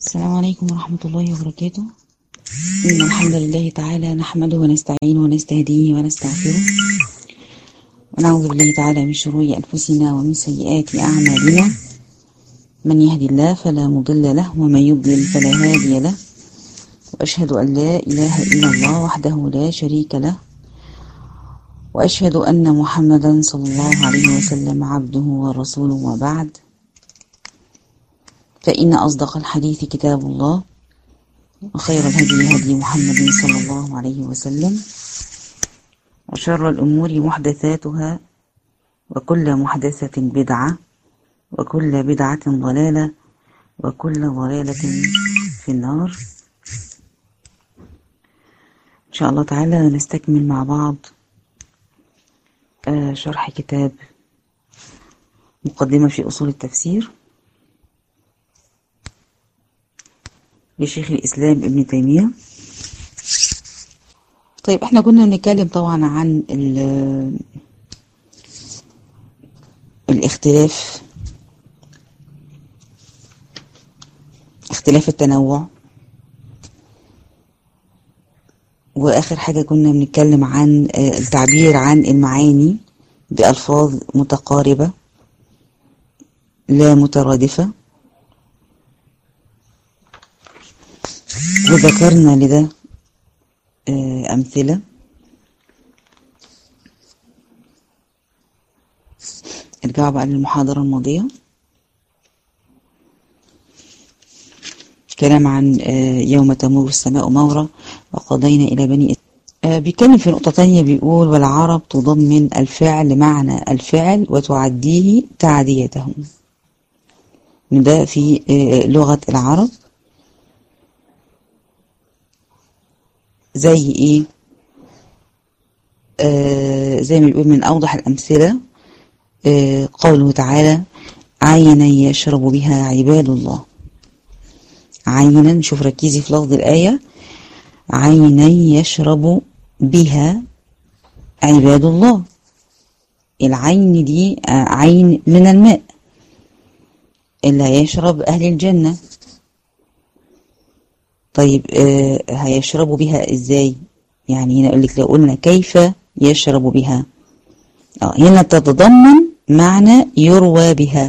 السلام عليكم ورحمة الله وبركاته. إن الحمد لله تعالى نحمده ونستعينه ونستهديه ونستغفره ونعوذ بالله تعالى من شرور أنفسنا ومن سيئات أعمالنا. من يهدي الله فلا مضل له ومن يضلل فلا هادي له، وأشهد أن لا إله إلا الله وحده لا شريك له، وأشهد أن محمدا صلى الله عليه وسلم عبده ورسوله. وبعد، فإن أصدق الحديث كتاب الله، وخير الهدي هدي محمد صلى الله عليه وسلم، وشر الأمور محدثاتها، وكل محدثة بدعة، وكل بدعة ضلالة، وكل ضلالة في النار. إن شاء الله تعالى نستكمل مع بعض شرح كتاب مقدمة في أصول التفسير لشيخ الإسلام ابن تيمية. طيب، احنا كنا بنتكلم طبعا عن الاختلاف، اختلاف التنوع، وآخر حاجة كنا بنتكلم عن التعبير عن المعاني بألفاظ متقاربة لا مترادفة، وذكرنا لده أمثلة. ارجعوا بقى للمحاضرة الماضية، كلام عن يوم تمور السماء مورا وقضينا إلى بني بيتكلم في نقطة تانية، بيقول: والعرب تضمن الفعل معنى الفعل وتعديه تعديته. ده في لغة العرب. زي ايه؟ زي ما بيقول من أوضح الأمثلة قوله تعالى: عينا يشرب بها عباد الله. عينا، نشوف ركيزي في لفظ الآية: عينا يشرب بها عباد الله. العين دي عين من الماء اللي هيشرب أهل الجنة. طيب، هيشربوا بها ازاي؟ يعني هنا يقول لك لو قلنا كيف يشرب بها، هنا تتضمن معنى يروى بها.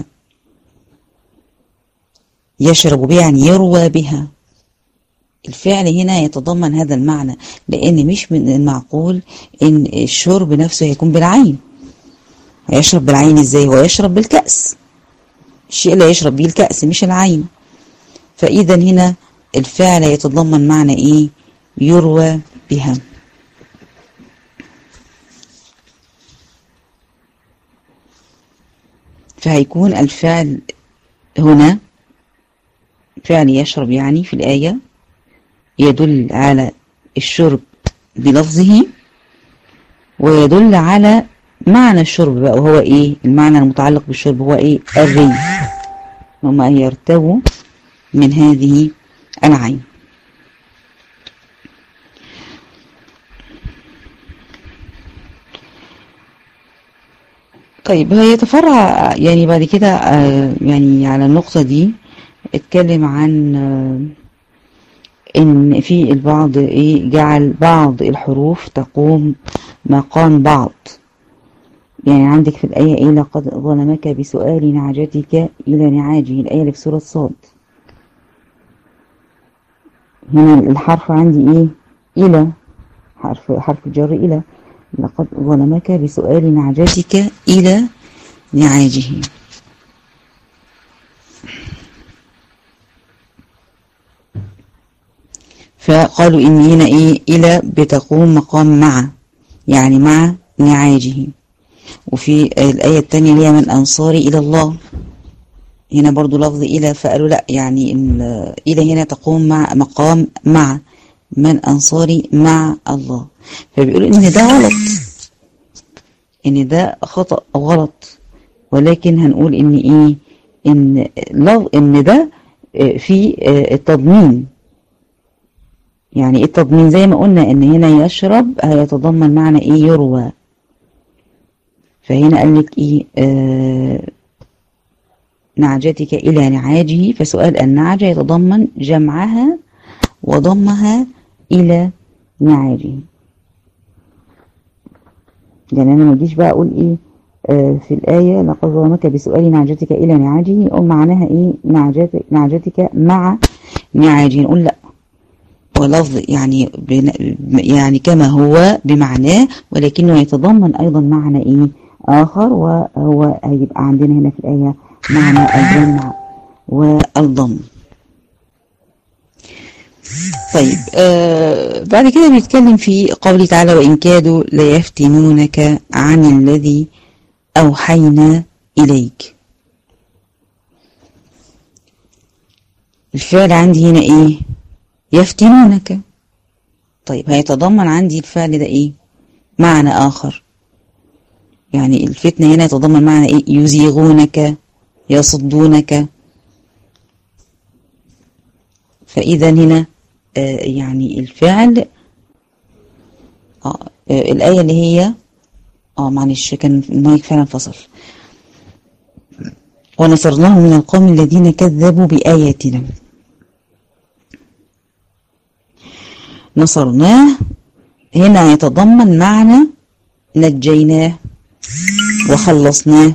يشرب بها يعني يروى بها. الفعل هنا يتضمن هذا المعنى، لأن مش من المعقول إن الشرب نفسه هيكون بالعين. هيشرب بالعين ازاي؟ هو يشرب بالكأس، الشيء اللي يشرب به الكأس مش العين. فإذا هنا الفعل يتضمن معنى ايه؟ يروى بها. فهيكون الفعل هنا فعل يشرب، يعني في الآية يدل على الشرب بلفظه، ويدل على معنى الشرب بقى، وهو ايه؟ المعنى المتعلق بالشرب هو ايه؟ الري، وما يرتوي من هذه العين. طيب، هيتفرع يعني بعد كده يعني على النقطة دي اتكلم عن ان في البعض ايه جعل بعض الحروف تقوم مقام بعض. يعني عندك في الآية ايه؟ لقد ظلمك بسؤال نعجتك إلى نعاجه، الآية اللي في سورة صاد. هنا الحرف عندي ايه؟ إلى، حرف الجر إلى. لقد ظلمك بسؤال نعجتك إلى نعاجه. فقالوا إن هنا إيه؟ إلى بتقوم مقام مع، يعني مع نعاجه. وفي الآية الثانية اللي هي من أنصاري إلى الله، هنا برضو لفظ إلى، فقالوا لا، يعني إلى هنا تقوم مع مقام مع، من أنصاري مع الله. فبيقولوا إن ده غلط، إن ده خطأ أو غلط، ولكن هنقول إن إيه؟ إن ده في التضمين. يعني التضمين زي ما قلنا إن هنا يشرب هيتضمن معنى إيه؟ يروى. فهنا قال لك إيه؟ نعجتك إلى نعاجه، فسؤال النعجة يتضمن جمعها وضمها إلى نعاجه. يعني أنا ما أجيش بقى أقول إيه في الآية لقد ظلمك بسؤال نعجتك إلى نعاجه، يقول معناها إيه نعجتك مع نعاجه، نقول لأ، ولفظ يعني كما هو بمعناه، ولكنه يتضمن أيضا معنى إيه آخر، وهو هيبقى عندنا هنا في الآية معنى الجمع والضم. طيب بعد كده بيتكلم في قوله تعالى وإن كادوا ليفتنونك عن الذي أوحينا إليك. الفعل عندي هنا إيه؟ يفتنونك. طيب هيتضمن عندي الفعل ده إيه؟ معنى آخر. يعني الفتنة هنا يتضمن معنى إيه؟ يزيغونك، يصدونك. فإذا هنا يعني الفعل الآية اللي هي معلش كان المايك فعلا فصل. ونصرناه من القوم الذين كذبوا بآياتنا. نصرناه هنا يتضمن معنى نجيناه وخلصناه.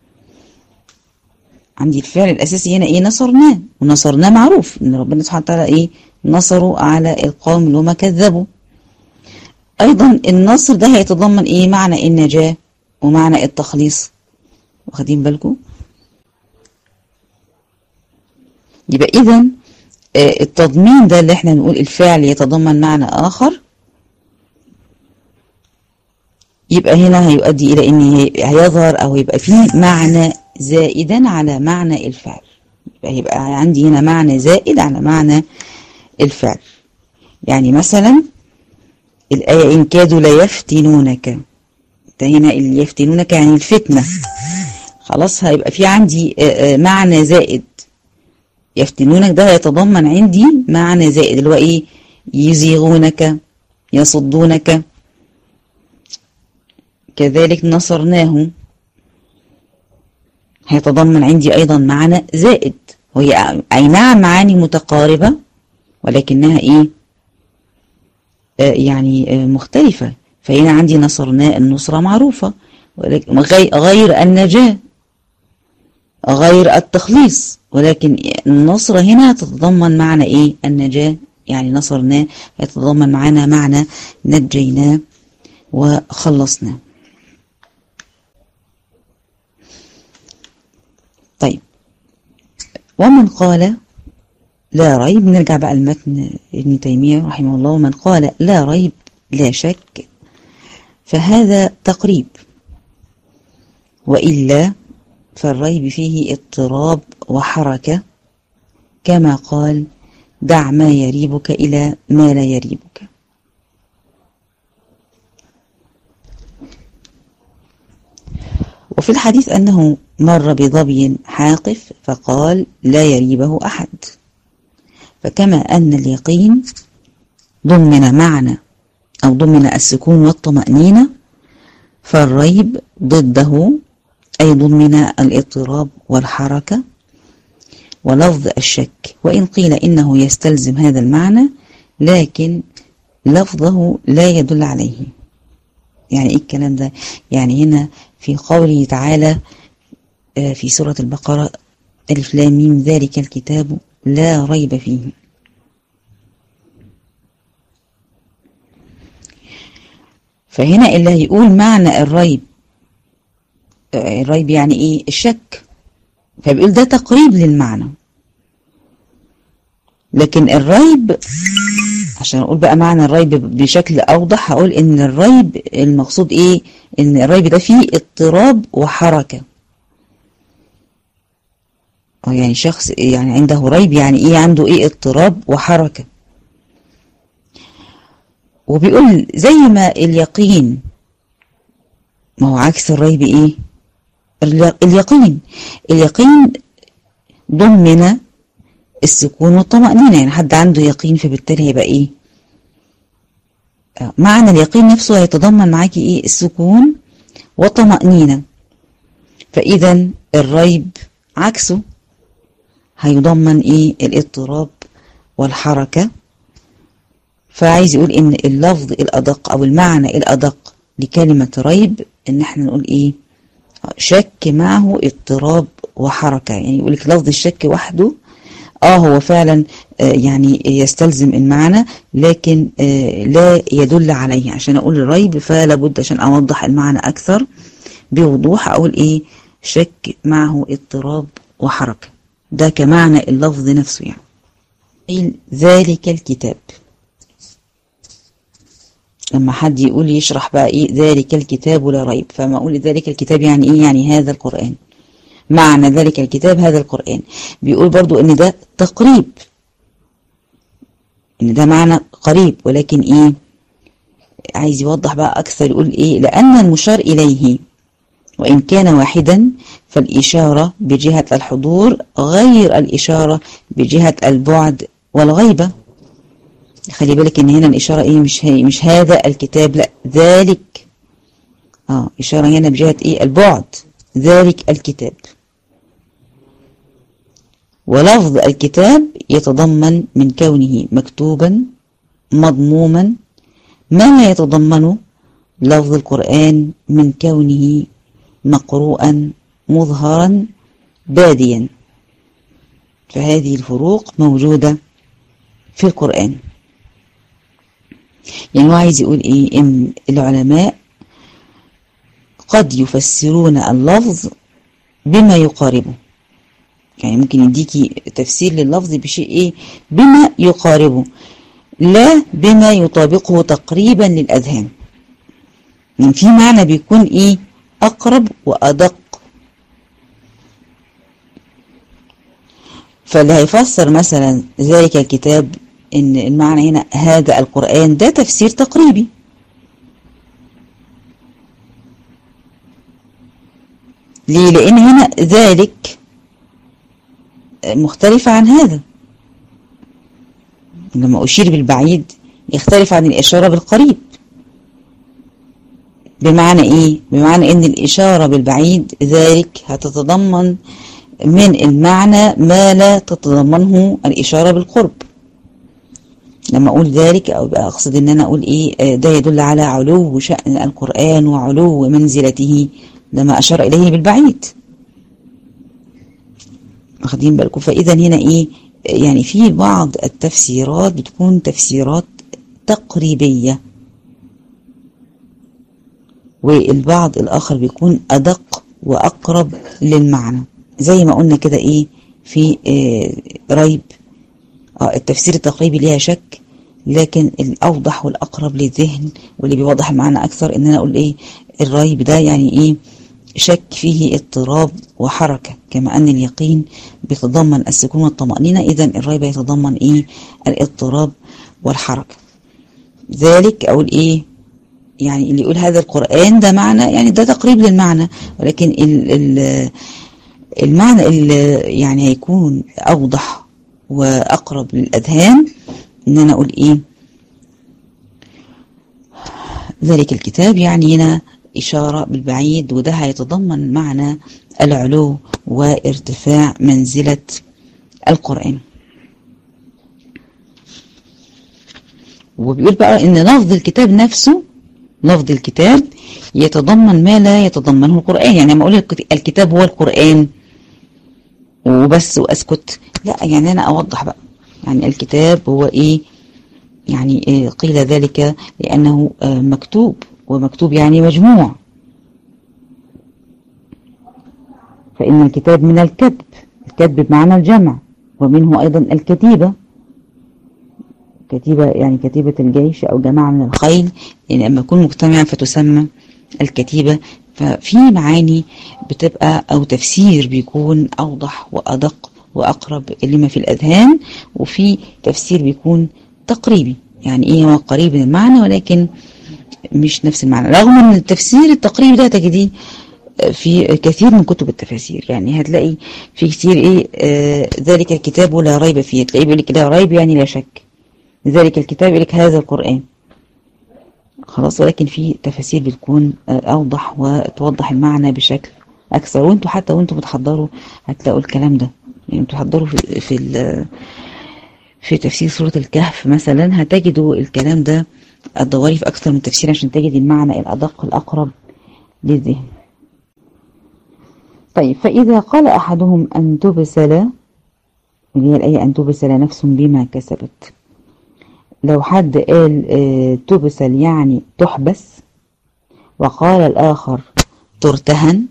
عندي الفعل الأساسي هنا إيه؟ نصرناه، ونصرناه معروف إن ربنا سبحانه وتعالى إيه؟ نصروا على القوم اللي هم كذبوا. أيضا النصر ده هيتضمن إيه؟ معنى النجاة ومعنى التخليص. واخدين بالكم؟ يبقى إذن التضمين ده اللي احنا نقول الفعل يتضمن معنى آخر، يبقى هنا هيؤدي إلى إن هيظهر أو يبقى فيه معنى زائدا على معنى الفعل. يبقى عندي هنا معنى زائد على معنى الفعل. يعني مثلا الآية إن كادوا ليفتنونك، ده هنا اللي يفتنونك يعني الفتنة، خلاص هيبقى في عندي معنى زائد. يفتنونك ده يتضمن عندي معنى زائد اللي هو إيه؟ يزيغونك، يصدونك. كذلك نصرناه هيتضمن عندي أيضا معنى زائد، وهي أي نعم معاني متقاربة ولكنها إيه؟ يعني مختلفة. فهنا عندي نصرناه النصرة معروفة، غير النجاة، غير التخليص، ولكن النصرة هنا تتضمن معنى إيه؟ النجاة. يعني نصرناه يتضمن معنا معنى نجيناه وخلصناه. طيب ومن قال لا ريب، نرجع بقى المتن ابن تيمية رحمه الله. ومن قال لا ريب لا شك فهذا تقريب، وإلا فالريب فيه اضطراب وحركة، كما قال دع ما يريبك إلى ما لا يريبك. وفي الحديث أنه مر بظبي حاقف فقال لا يريبه أحد. فكما أن اليقين ضمن معنى أو ضمن السكون والطمأنينة، فالريب ضده أي ضمن الاضطراب والحركة ولفظ الشك، وإن قيل إنه يستلزم هذا المعنى لكن لفظه لا يدل عليه. يعني إيه الكلام ده؟ يعني هنا في قوله تعالى في سورة البقرة ألف لام ميم ذلك الكتاب لا ريب فيه، فهنا اللي هيقول معنى الريب يعني إيه؟ الشك، فبيقول ده تقريب للمعنى. لكن الريب عشان أقول بقى معنى الريب بشكل أوضح هقول إن الريب المقصود إيه؟ إن الريب ده فيه اضطراب وحركة. يعني شخص يعني عنده ريب يعني إيه؟ عنده إيه؟ اضطراب وحركة. وبيقول زي ما اليقين ما هو عكس الريب إيه؟ اليقين ضمن السكون والطمأنينة. يعني حد عنده يقين فبالتالي هيبقى إيه؟ معنى اليقين نفسه هيتضمن معاكي إيه؟ السكون والطمأنينة. فإذا الريب عكسه هيضمن ايه؟ الاضطراب والحركة. فعايز يقول ان اللفظ الادق او المعنى الادق لكلمة ريب ان احنا نقول ايه؟ شك معه اضطراب وحركة. يعني يقول لك لفظ الشك وحده هو فعلا يعني يستلزم المعنى، لكن لا يدل عليه. عشان اقول الريب فلا بد عشان اوضح المعنى اكثر بوضوح اقول ايه؟ شك معه اضطراب وحركة، ده كمعنى اللفظ نفسه. يعني ذلك الكتاب، لما حد يقول يشرح بقى ايه ذلك الكتاب لا ريب، فما اقول ذلك الكتاب يعني ايه؟ يعني هذا القرآن، معنى ذلك الكتاب هذا القرآن. بيقول برضو ان ده تقريب، ان ده معنى قريب، ولكن ايه؟ عايز يوضح بقى اكثر، يقول ايه؟ لان المشار اليه وان كان واحدا فالاشارة بجهة الحضور غير الاشارة بجهة البعد والغيبة. خلي بالك ان هنا الاشارة ايه؟ مش هذا الكتاب، لا ذلك. اشارة هنا بجهة ايه؟ البعد، ذلك الكتاب. ولفظ الكتاب يتضمن من كونه مكتوبا مضموما ما لا يتضمنه لفظ القرآن من كونه مقروءا مظهرا باديا. فهذه الفروق موجودة في القرآن. يعني هو عايز يقول ايه؟ ان العلماء قد يفسرون اللفظ بما يقاربه. يعني ممكن يديكي تفسير لللفظ بشيء ايه؟ بما يقاربه، لا بما يطابقه تقريبا للأذهان. يعني في معنى بيكون ايه؟ أقرب وأدق. فاللي هيفسر مثلا ذلك الكتاب ان المعنى هنا هذا القرآن، ده تفسير تقريبي. ليه؟ لأن هنا ذلك مختلف عن هذا. لما أشير بالبعيد يختلف عن الإشارة بالقريب. بمعنى إيه؟ بمعنى إن الإشارة بالبعيد ذلك هتتضمن من المعنى ما لا تتضمنه الإشارة بالقرب. لما أقول ذلك أو أقصد إن أنا أقول إيه؟ ده يدل على علو شأن القرآن وعلو منزلته لما أشار إليه بالبعيد. واخدين بالكم؟ فإذا هنا إيه؟ يعني في بعض التفسيرات بتكون تفسيرات تقريبية، والبعض الآخر بيكون أدق وأقرب للمعنى. زي ما قلنا كده إيه في ريب، التفسير التقريبي ليها شك، لكن الأوضح والأقرب للذهن واللي بيوضح المعنى أكثر إن أنا أقول إيه؟ الريب ده يعني إيه؟ شك فيه اضطراب وحركة، كما أن اليقين بيتضمن السكون والطمأنينة، إذا الريب يتضمن إيه؟ الاضطراب والحركة. ذلك أقول إيه؟ يعني اللي يقول هذا القرآن ده معنى، يعني ده تقريب للمعنى، ولكن المعنى اللي يعني هيكون أوضح وأقرب للأذهان إن أنا أقول إيه؟ ذلك الكتاب، يعني هنا إشارة بالبعيد، وده هيتضمن معنى العلو وارتفاع منزلة القرآن. وبيقول بقى إن لفظ الكتاب نفسه، لفظ الكتاب يتضمن ما لا يتضمنه القرآن. يعني لما أقول الكتاب هو القرآن وبس وأسكت، لا، يعني أنا أوضح بقى يعني الكتاب هو إيه؟ يعني قيل ذلك لأنه مكتوب، ومكتوب يعني مجموع، فإن الكتاب من الكتب، الكتب بمعنى الجمع، ومنه أيضا الكتيبة، كتيبة يعني كتيبة الجيش أو جماعة من الخيل، يعني لما يكون مجتمعا فتسمى الكتيبة. ففي معاني بتبقى أو تفسير بيكون أوضح وأدق وأقرب لما في الأذهان، وفي تفسير بيكون تقريبي، يعني إيه؟ هو قريب من المعنى ولكن مش نفس المعنى، رغم أن التفسير التقريبي ده تجديه في كثير من كتب التفاسير. يعني هتلاقي في كثير إيه ذلك الكتاب لا ريب فيه، تلاقيه بيقول لك لا ريب يعني لا شك، ذلك الكتاب يقول لك هذا القرآن خلاص، ولكن في تفاسير بتكون أوضح وتوضح المعنى بشكل أكثر. وانتوا حتى وانتوا بتحضروا هتلاقوا الكلام ده يعني تحضروا في تفسير سورة الكهف مثلا هتجدوا الكلام ده، الدواري في أكثر من تفسير عشان تجد المعنى الأدق الأقرب للذهن. طيب، فإذا قال أحدهم أن تبسل، اللي هي الآية أن تبسل نفس بما كسبت، لو حد قال تبسل يعني تحبس، وقال الآخر ترتهن،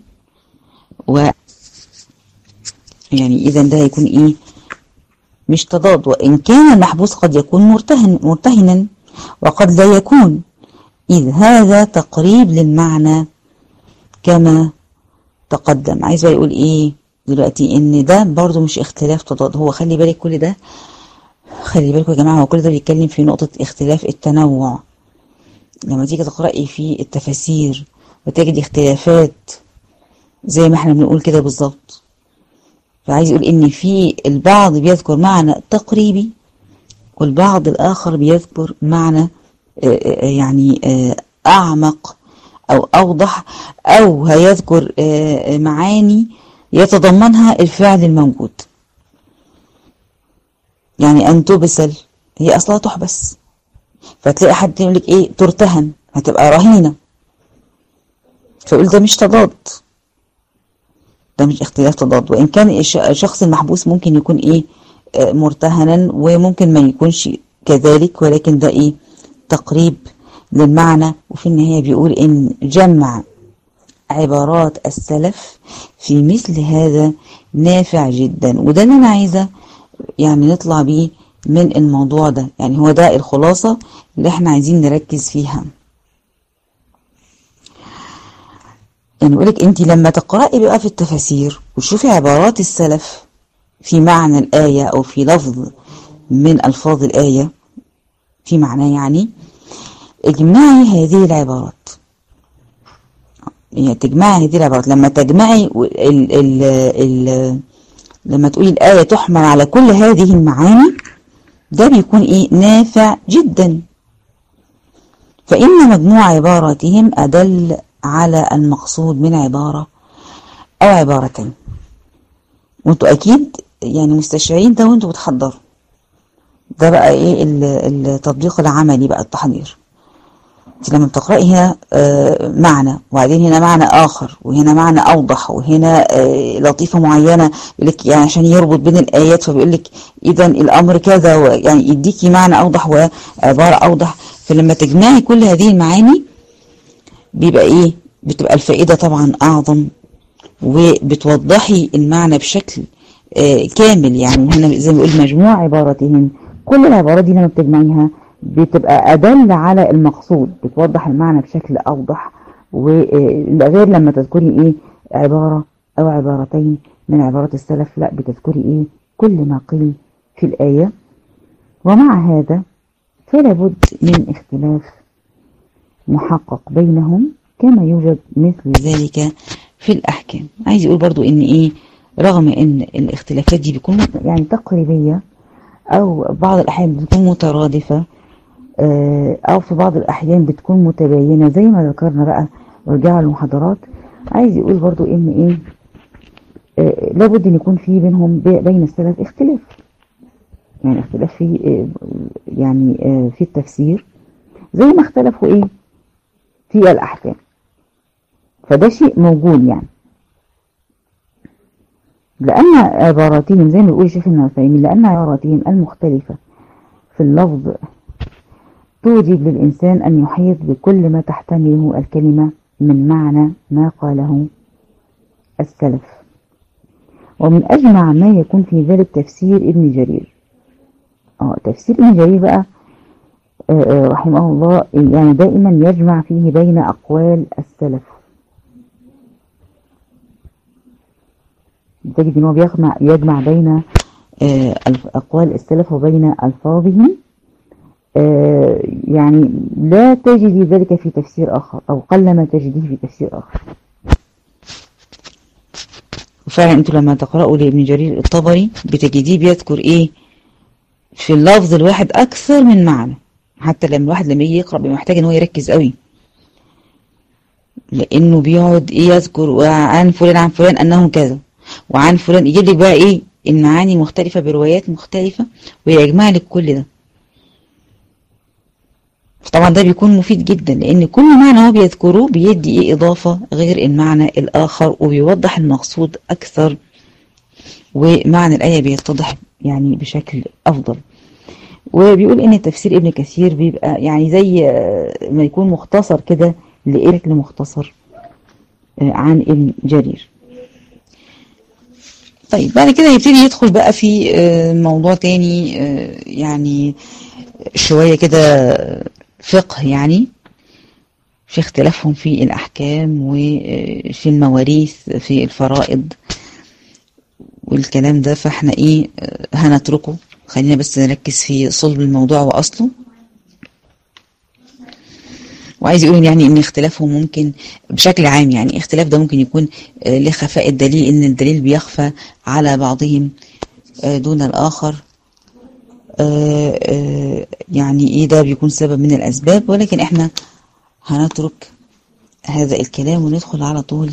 يعني إذا ده هيكون إيه؟ مش تضاد، وإن كان المحبوس قد يكون مرتهنا وقد لا يكون، إذ هذا تقريب للمعنى كما تقدم. عايز بقى يقول إيه دلوقتي؟ إن ده برضو مش اختلاف تضاد. هو خلي بالك كل ده، خلي بالكم يا جماعة، هو كل ده بيتكلم في نقطة اختلاف التنوع. لما تيجي تقرأي في التفاسير وتجد اختلافات زي ما احنا بنقول كده بالظبط، فعايز يقول ان في البعض بيذكر معنى تقريبي والبعض الاخر بيذكر معنى يعني اعمق او اوضح، او هيذكر معاني يتضمنها الفعل الموجود. يعني ان تبسل هي اصلها تحبس، فتلاقي حد يقول لك ايه ترتهن، هتبقى رهينة، فيقول ده مش تضاد، ده مش اختلاف تضاد. وإن كان الشخص المحبوس ممكن يكون إيه مرتهنا، وممكن ما يكونش كذلك، ولكن ده إيه تقريب للمعنى. وفي النهاية بيقول إن جمع عبارات السلف في مثل هذا نافع جدا، وده اللي أنا عايزة يعني نطلع بيه من الموضوع ده. يعني هو ده الخلاصة اللي احنا عايزين نركز فيها. يعني يقولك انت لما تقرأي بقى في التفاسير وتشوفي عبارات السلف في معنى الآية أو في لفظ من ألفاظ الآية في معنى، يعني اجمعي هذه العبارات. يعني تجمعي هذه العبارات، لما تجمعي لما تقولي الآية تحمل على كل هذه المعاني، ده بيكون ايه نافع جدا. فإن مجموع عباراتهم أدل على المقصود من عبارة أو عبارتين. وانتوا أكيد يعني مستشعرين ده وانتوا بتحضروا. ده بقى ايه التطبيق العملي بقى، التحضير. انت لما بتقرأي هنا معنى، وبعدين هنا معنى آخر، وهنا معنى أوضح، وهنا لطيفة معينة يقولك يعني عشان يربط بين الآيات، فبيقول لك إذا الأمر كذا، يعني يديكي معنى أوضح وعبارة أوضح. فلما تجمعي كل هذه المعاني بيبقى ايه، بتبقى الفائدة طبعا أعظم، وبتوضحي المعنى بشكل كامل. يعني هنا زي ما بيقول مجموع عباراتهم، كل العبارات دي لما بتجمعيها بتبقى أدل على المقصود، بتوضح المعنى بشكل أوضح، وغير لما تذكري ايه عبارة أو عبارتين من عبارات السلف، لا بتذكري ايه كل ما قيل في الآية. ومع هذا فلا بد من اختلاف محقق بينهم كما يوجد مثل ذلك في الأحكام. عايز يقول برضو ان ايه، رغم ان الاختلافات دي بيكون يعني تقريبية، او بعض الأحيان بتكون مترادفة، او في بعض الأحيان بتكون متباينة زي ما ذكرنا بقى ورجعوا المحاضرات. عايز يقول برضو ان ايه لابد ان يكون في بينهم بين السلف اختلاف، يعني اختلاف في يعني في التفسير زي ما اختلفوا ايه في الأحكام. فده شيء موجود، يعني لأن عباراتهم زي ما بيقول شيخنا العثيمين، لأن عباراتهم المختلفة في اللفظ توجب للإنسان أن يحيط بكل ما تحتمله الكلمة من معنى ما قاله السلف. ومن أجمع ما يكون في ذلك تفسير ابن جرير. تفسير ابن جرير بقى رحمه الله، يعني دائما يجمع فيه بين أقوال السلف. تجد أنه يجمع بين أقوال السلف وبين ألفاظهم، يعني لا تجدي ذلك في تفسير آخر، أو قلما تجديه في تفسير آخر. وفعلا أنتوا لما تقرأوا لابن جرير الطبري بتجديه بيذكر إيه في اللفظ الواحد أكثر من معنى، حتى لما الواحد لما يجي يقرأ بيبقى محتاج ان هو يركز قوي، لانه بيقعد ايه يذكر عن فلان عن فلان انه كذا، وعن فلان يجيب لك بقى ايه المعاني المختلفة بروايات مختلفة ويجمع لك كل ده. طبعا ده بيكون مفيد جدا، لان كل معنى هو بيذكره بيدي ايه اضافة غير المعنى الاخر، وبيوضح المقصود اكثر، ومعنى الآية بيتضح يعني بشكل افضل. وبيقول ان تفسير ابن كثير بيبقى يعني زي ما يكون مختصر كده لشكل مختصر عن ابن جرير. طيب بعد كده يبتدي يدخل بقى في موضوع تاني يعني شوية كده فقه، يعني في اختلافهم في الأحكام وفي المواريث في الفرائض والكلام ده، فاحنا ايه هنتركه. خلينا بس نركز في صلب الموضوع وأصله. وعايز يقولون يعني ان اختلافهم ممكن بشكل عام، يعني اختلاف ده ممكن يكون لخفاء الدليل، ان الدليل بيخفى على بعضهم دون الآخر، يعني ايه ده بيكون سبب من الأسباب. ولكن احنا هنترك هذا الكلام وندخل على طول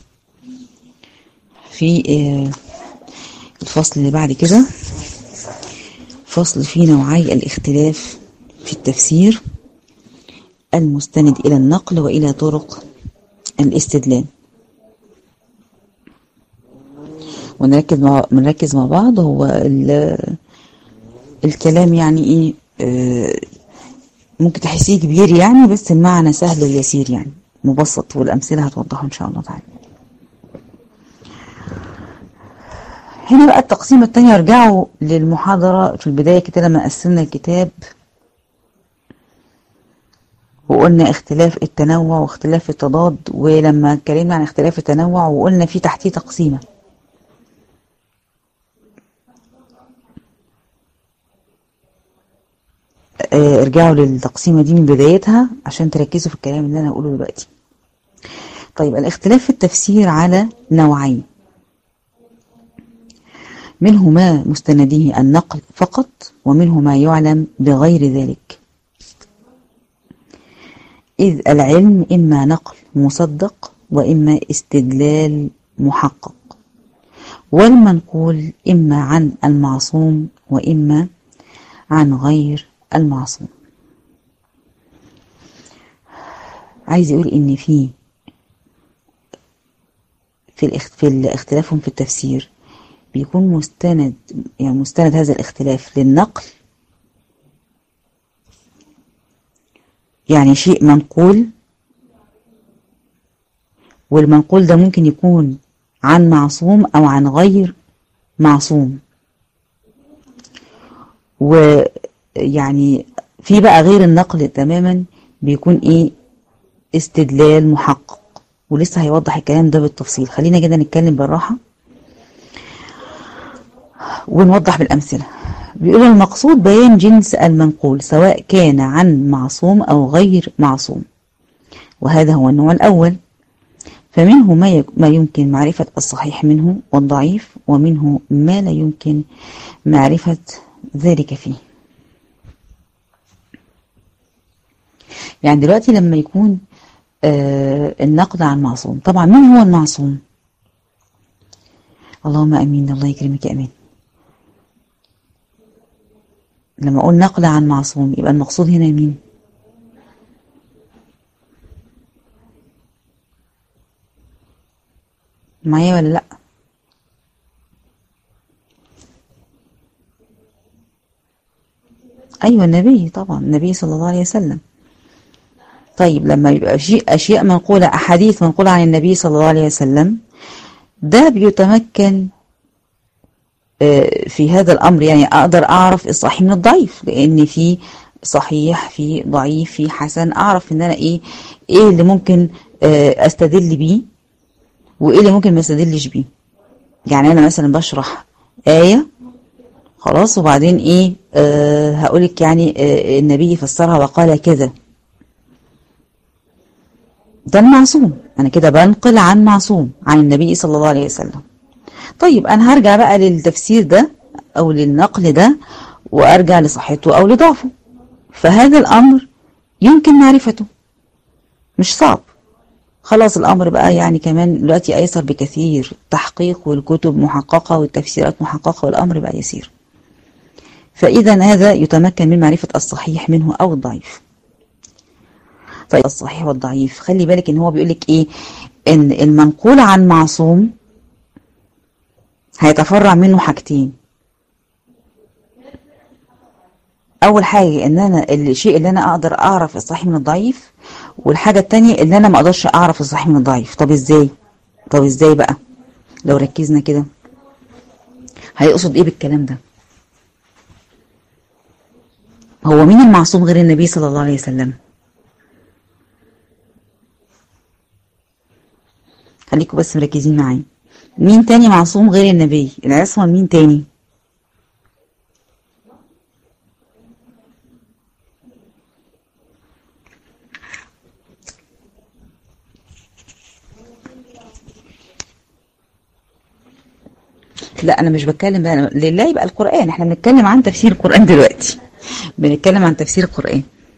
في الفصل اللي بعد كده، فصل في نوعي الاختلاف في التفسير المستند إلى النقل وإلى طرق الاستدلال. ونركز مع بعض. هو الكلام يعني ايه ممكن تحسيه كبير يعني، بس المعنى سهل ويسير يعني مبسط، والأمثلة هتوضحه إن شاء الله تعالى. هنا بقى التقسيمة التانية، ارجعوا للمحاضرة في البداية كده لما قسمنا الكتاب وقلنا اختلاف التنوع واختلاف التضاد، ولما اتكلمنا عن اختلاف التنوع وقلنا في تحتيه تقسيمة. ارجعوا للتقسيمة دي من بدايتها عشان تركزوا في الكلام اللي انا هقوله دلوقتي. طيب الاختلاف في التفسير على نوعين، منه ما مستنده النقل فقط، ومنه ما يعلم بغير ذلك. إذ العلم إما نقل مصدق وإما استدلال محقق، والمنقول إما عن المعصوم وإما عن غير المعصوم. عايز يقول إن في الاختلافهم في التفسير بيكون مستند هذا الاختلاف للنقل، يعني شيء منقول، والمنقول ده ممكن يكون عن معصوم أو عن غير معصوم. ويعني في بقى غير النقل تماما بيكون ايه استدلال محقق، ولسه هيوضح الكلام ده بالتفصيل. خلينا كده نتكلم بالراحة ونوضح بالأمثلة. بيقول المقصود بيان جنس المنقول سواء كان عن معصوم أو غير معصوم، وهذا هو النوع الأول. فمنه ما يمكن معرفة الصحيح منه والضعيف، ومنه ما لا يمكن معرفة ذلك فيه. يعني دلوقتي لما يكون النقل عن معصوم، طبعا من هو المعصوم؟ اللهم أمين، الله يكرمك، أمين. لما أقول نقل عن معصوم يبقى المقصود هنا مين؟ معايا ولا لأ؟ أيوة النبي، طبعا النبي صلى الله عليه وسلم. طيب لما يبقى أشياء منقولة، أحاديث منقولة عن النبي صلى الله عليه وسلم، ده بيتمكن في هذا الأمر، يعني أقدر أعرف الصحيح من الضعيف، لأن في صحيح في ضعيف في حسن، أعرف إن أنا إيه اللي ممكن أستدل بيه وإيه اللي ممكن ما أستدلش بيه. يعني أنا مثلا بشرح آية خلاص، وبعدين إيه هقولك يعني النبي فسرها وقال كذا، ده المعصوم، أنا كده بنقل عن معصوم عن النبي صلى الله عليه وسلم. طيب أنا هرجع بقى للتفسير ده أو للنقل ده وأرجع لصحته أو لضعفه، فهذا الأمر يمكن معرفته، مش صعب. خلاص الأمر بقى يعني كمان دلوقتي أيسر بكثير، تحقيق والكتب محققة والتفسيرات محققة والأمر بقى يسير. فإذا هذا يتمكن من معرفة الصحيح منه أو الضعيف. طيب الصحيح والضعيف، خلي بالك إن هو بيقولك إيه، إن المنقول عن معصوم هيتفرع منه حاجتين. أول حاجة إن أنا الشيء اللي أنا أقدر أعرف الصحيح من الضعيف، والحاجة التانية اللي أنا ما أقدرش أعرف الصحيح من الضعيف. طب إزاي؟ بقى لو ركزنا كده هيقصد إيه بالكلام ده؟ هو مين المعصوم غير النبي صلى الله عليه وسلم؟ خليكم بس مركزين معايا. مين تاني معصوم غير النبي؟ العصمة مين تاني؟ لا أنا مش بتكلم بقى لله، يبقى القرآن. احنا بنتكلم عن تفسير القرآن دلوقتي، بنتكلم عن تفسير القرآن.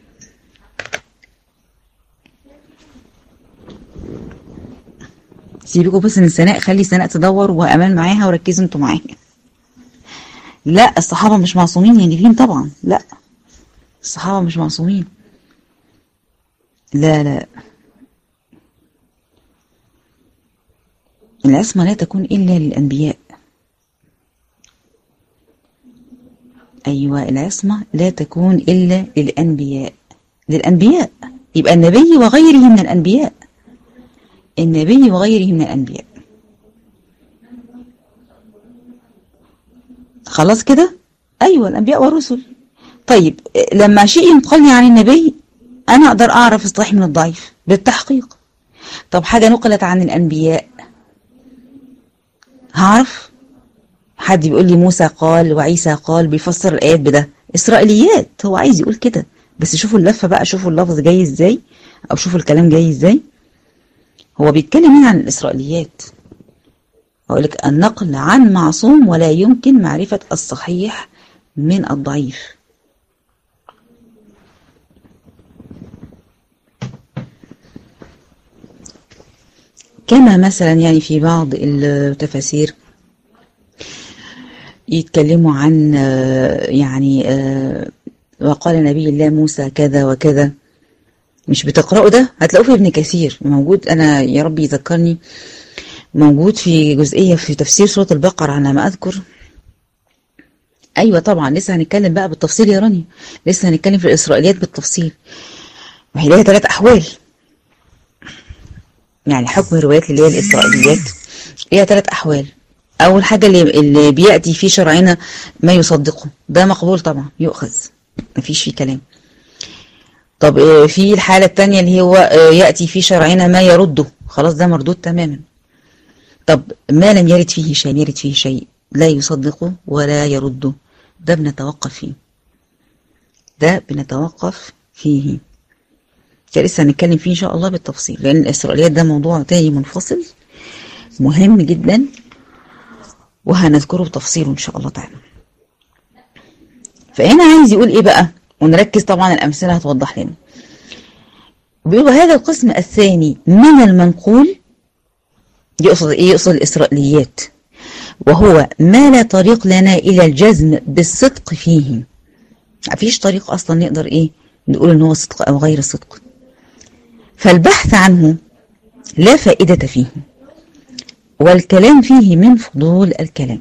سيبكوا بس من سناء، خلي سناء تدور وأمان معاها وركزوا انتوا معايا. لا الصحابة مش معصومين يعني فين طبعا، لا الصحابة مش معصومين، لا العصمة لا تكون إلا للأنبياء. أيوة العصمة لا تكون إلا للأنبياء، يبقى النبي وغيره من الأنبياء، النبي وغيره من الأنبياء. خلاص كده؟ أيوة الأنبياء والرسل. طيب لما شيء ينقلني عن النبي أنا أقدر أعرف الصحيح من الضعيف بالتحقيق. طب حاجة نقلت عن الأنبياء هعرف. حد بيقول لي موسى قال وعيسى قال، بيفسر الآيات بده، إسرائيليات هو عايز يقول كده، بس شوفوا اللفة بقى، شوفوا اللفظ جاي إزاي، أو شوفوا الكلام جاي إزاي. هو بيتكلم هنا عن الإسرائيليات. أقول لك النقل عن معصوم ولا يمكن معرفة الصحيح من الضعيف. كما مثلا يعني في بعض التفاسير يتكلموا عن يعني وقال نبي الله موسى كذا وكذا. مش بتقرأوا ده؟ هتلاقوه في ابن كثير موجود، أنا يا رب يذكرني، موجود في جزئية في تفسير سورة البقرة على ما أذكر. أيوة طبعا لسه هنتكلم بقى بالتفصيل يا راني، لسه هنتكلم في الإسرائيليات بالتفصيل. وهي لها 3 أحوال، يعني حكم الروايات اللي هي الإسرائيليات ليها 3 أحوال. أول حاجة اللي بيأتي في شرعنا ما يصدقه، ده مقبول طبعا يؤخذ مفيش فيه كلام. طب في الحالة الثانية اللي هو يأتي في شرعنا ما يرده، خلاص ده مردود تماما. طب ما لم يرد فيه شيء لا يصدقه ولا يرده، ده بنتوقف فيه. لسه هنتكلم فيه إن شاء الله بالتفصيل، لأن الإسرائيليات ده موضوع تاني منفصل مهم جدا وهنذكره بتفصيله إن شاء الله تعالى. فهنا عايز يقول إيه بقى، ونركز طبعا الأمثلة هتوضح لنا. بيقول هذا القسم الثاني من المنقول، يقصد إيه؟ يقصد الإسرائيليات، وهو ما لا طريق لنا إلى الجزم بالصدق فيه. مفيش طريق أصلا نقدر إيه نقول إن هو صدق أو غير صدق، فالبحث عنه لا فائدة فيه، والكلام فيه من فضول الكلام.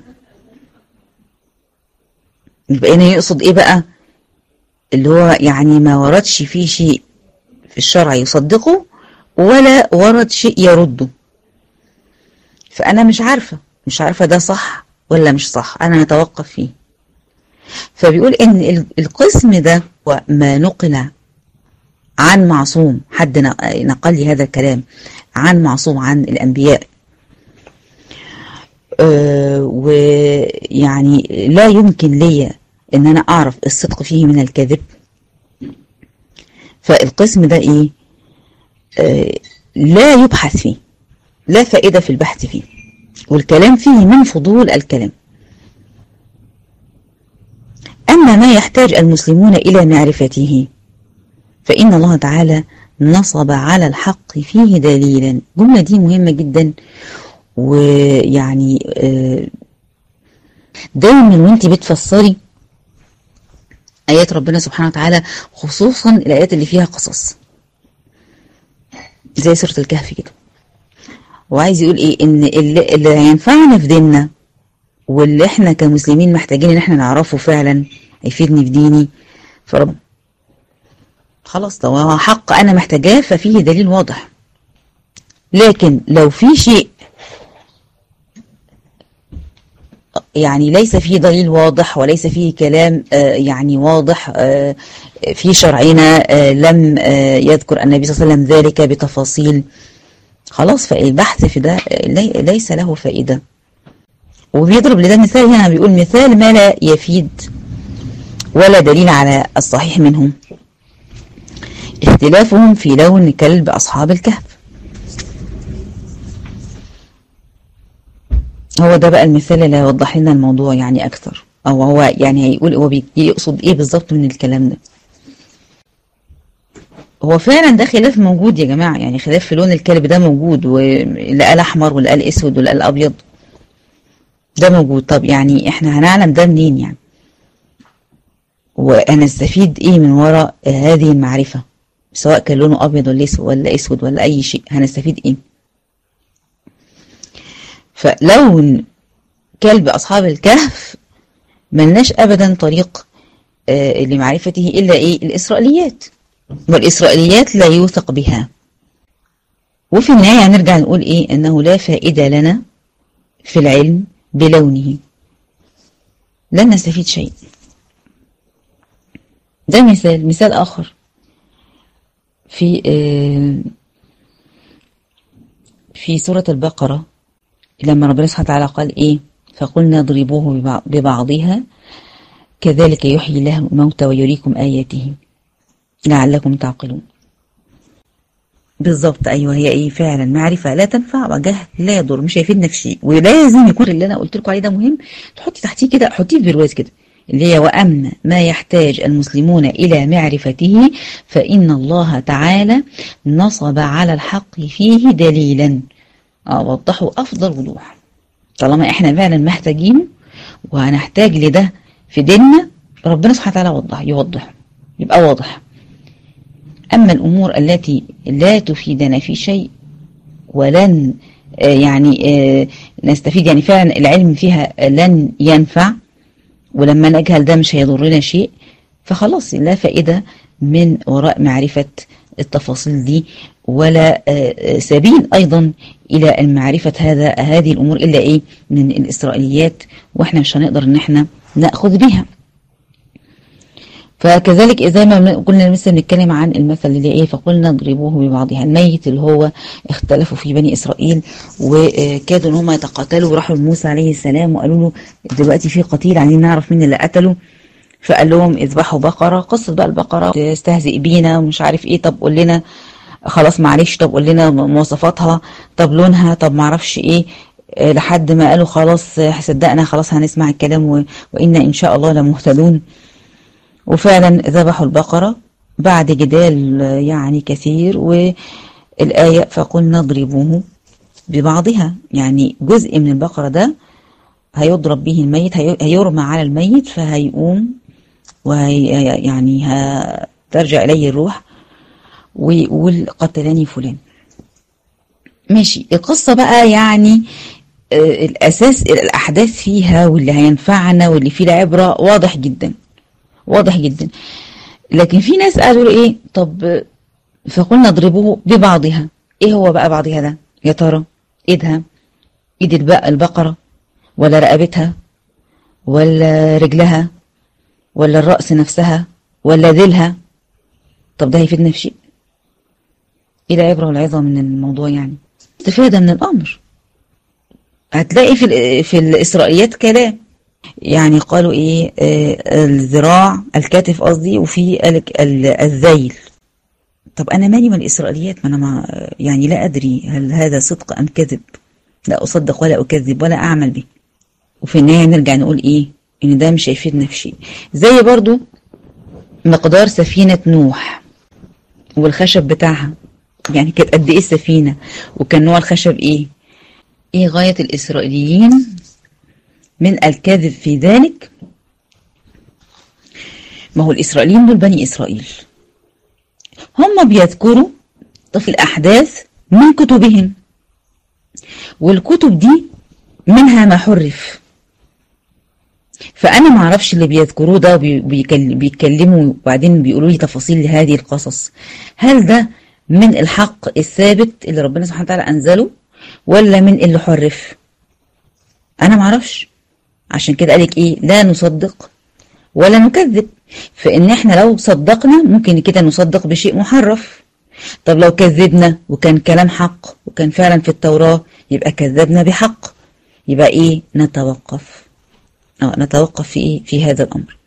يبقى هنا يقصد إيه بقى؟ اللي هو يعني ما وردش فيه شيء في الشرع يصدقه ولا ورد شيء يرده، فأنا مش عارفة ده صح ولا مش صح، أنا هتوقف فيه. فبيقول إن القسم ده وما نقل عن معصوم، حد نقل لي هذا الكلام عن معصوم عن الأنبياء، ويعني لا يمكن لي إن أنا أعرف الصدق فيه من الكذب. فالقسم ده إيه؟ لا يبحث فيه، لا فائدة في البحث فيه، والكلام فيه من فضول الكلام. أما ما يحتاج المسلمون إلى معرفته فإن الله تعالى نصب على الحق فيه دليلا. الجملة دي مهمة جدا، ويعني دايما وانت بتفسري آيات ربنا سبحانه وتعالى، خصوصا الآيات اللي فيها قصص زي سورة الكهف كده، وعايز يقول ايه؟ ان اللي هينفعنا في ديننا واللي احنا كمسلمين محتاجين ان احنا نعرفه فعلا هيفيدني في ديني، فرب خلاص لو هو حق انا محتاجاه ففيه دليل واضح. لكن لو في شيء يعني ليس فيه دليل واضح وليس فيه كلام يعني واضح في شرعنا، لم يذكر النبي صلى الله عليه وسلم ذلك بتفاصيل، خلاص فالبحث في ده ليس له فائدة. وبيضرب لده مثال هنا، بيقول مثال ما لا يفيد ولا دليل على الصحيح منهم اختلافهم في لون كلب أصحاب الكهف. هو ده بقى المثال اللي هيوضح لنا الموضوع يعني أكثر، أو هو يعني هيقول هو يقصد إيه بالظبط من الكلام ده. هو فعلا ده خلاف موجود يا جماعة، يعني خلاف في لون الكلب ده موجود، واللي قال أحمر واللي قال أسود واللي قال أبيض ده موجود. طب يعني إحنا هنعلم ده منين يعني؟ وهنستفيد إيه من وراء هذه المعرفة؟ سواء كان لونه أبيض ولا أسود ولا أي شيء، هنستفيد إيه؟ فلون كلب أصحاب الكهف ملناش أبدا طريق لمعرفته إلا إيه؟ الإسرائيليات، والإسرائيليات لا يوثق بها. وفي النهاية هنرجع نقول إيه؟ أنه لا فائدة لنا في العلم بلونه، لن نستفيد شيء. ده مثال آخر في سورة البقرة لما ربنا سبحانه وتعالى قال إيه؟ فقلنا اضربوه ببعضها كذلك يحيي الله الموتى ويريكم آياته لعلكم تعقلون. بالظبط، أيوه، هي إيه فعلا؟ معرفة لا تنفع وجهل لا يضر، مش هيفيدنا في شيء. ولازم يكون اللي أنا قلت لكم عليه ده مهم، تحطي تحتيه كده، حطيه في برواز كده، اللي هي وأما ما يحتاج المسلمون إلى معرفته فإن الله تعالى نصب على الحق فيه دليلا. وضحوا أفضل وضوح. طالما إحنا فعلا محتاجينه وهنحتاج لده في ديننا، ربنا سبحانه وتعالى يوضح، يبقى واضح. أما الأمور التي لا تفيدنا في شيء ولن يعني نستفيد، يعني فعلا العلم فيها لن ينفع، ولما نجهل ده مش هيضرنا شيء، فخلاص لا فائدة من وراء معرفة التفاصيل دي، ولا سبيل أيضا إلى المعرفة هذه الأمور إلا إيه؟ من الإسرائيليات، وإحنا مش هنقدر إن إحنا نأخذ بها. فكذلك زي ما قلنا لسه بنتكلم عن المثل اللي ايه؟ فقلنا اضربوه ببعضها، الميت اللي هو اختلفوا في بني اسرائيل وكادوا ان هم يتقاتلوا، وراحوا لموسى عليه السلام وقالوا له دلوقتي في قتيل، عايزين نعرف مين اللي قتله. فقال لهم اذبحوا بقره. قصه بقى البقره تستهزئ بينا ومش عارف ايه، طب قول لنا خلاص معلش، طب قول لنا مواصفاتها، طب لونها، طب معرفش ايه، لحد ما قالوا خلاص صدقنا، خلاص هنسمع الكلام وإنا إن شاء الله لمهتدون. وفعلا ذبحوا البقرة بعد جدال يعني كثير، والآية فقلنا اضربوه ببعضها، يعني جزء من البقرة ده هيضرب به الميت، هيرمى على الميت فهيقوم يعني هترجع إليه الروح ويقول قتلني فلان. ماشي، القصة بقى يعني الأساس الأحداث فيها واللي هينفعنا واللي فيه العبرة واضح جدا، واضح جدا. لكن في ناس قالوا ايه؟ طب فقلنا اضربوه ببعضها. ايه هو بقى بعضها ده يا ترى؟ ايدها، ايد البقرة، ولا رقبتها، ولا رجلها، ولا الرأس نفسها، ولا ذيلها؟ طب ده هيفيدنا في شيء؟ ايه العبرة والعظة من الموضوع يعني؟ استفادة من الامر. هتلاقي في الإسرائيليات كلام، يعني قالوا ايه؟ الذراع، الكتف قصدي، وفي الذيل. طب انا مالي من الاسرائيليات؟ ما انا يعني لا ادري هل هذا صدق ام كذب، لا اصدق ولا اكذب ولا اعمل به. وفي النهايه نرجع نقول ايه؟ ان ده مش هيفيدنا في شيء. زي برضو مقدار سفينه نوح والخشب بتاعها، يعني كانت قد ايه السفينة، وكان نوع الخشب ايه. ايه غاية الإسرائيليين من الكذب في ذلك؟ ما هو الإسرائيليين دول بني إسرائيل، هم بيذكروا في الأحداث من كتبهم، والكتب دي منها ما حرف. فأنا معرفش اللي بيذكروه ده بيتكلموا وبعدين بيقولوا لي تفاصيل لهذه القصص، هل ده من الحق الثابت اللي ربنا سبحانه وتعالى أنزله ولا من اللي حرف؟ أنا معرفش. عشان كده قالك إيه، لا نصدق ولا نكذب. فإن إحنا لو صدقنا ممكن كده نصدق بشيء محرف، طب لو كذبنا وكان كلام حق وكان فعلا في التوراة يبقى كذبنا بحق. يبقى إيه، نتوقف. نتوقف في إيه، في هذا الأمر،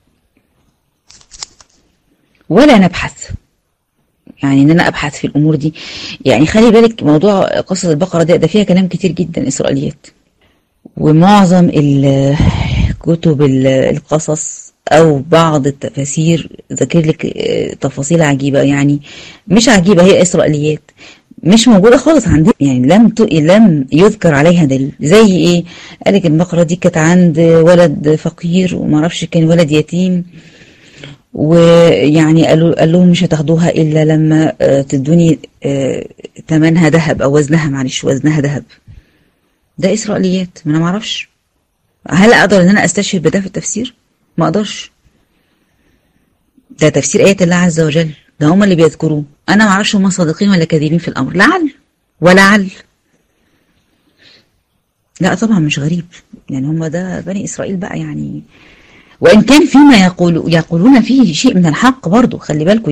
ولا نبحث. يعني ان انا ابحث في الامور دي، يعني خلي بالك موضوع قصة البقرة ده فيها كلام كتير جدا اسرائيليات، ومعظم كتب القصص او بعض التفاسير ذكر لك تفاصيل عجيبة، يعني مش عجيبة، هي اسرائيليات مش موجودة خالص عندنا، يعني لم يذكر عليها دليل. زي ايه، قالك البقرة دي كانت عند ولد فقير ومعرفش كان ولد يتيم، ويعني قال لهم مش هتاخدوها إلا لما تدوني ثمنها ذهب أو وزنها، معلش وزنها ذهب. ده إسرائيليات، ما أنا معرفش. هل أقدر إن أنا أستشهد بده في التفسير؟ ما أقدرش. ده تفسير آيات الله عز وجل، ده هم اللي بيذكروه. أنا معرفش هم صادقين ولا كاذبين في الأمر، لعل ولعل. لا طبعا مش غريب، يعني هم ده بني إسرائيل بقى يعني. وإن كان فيما يقولون فيه شيء من الحق برضو، خلي بالكم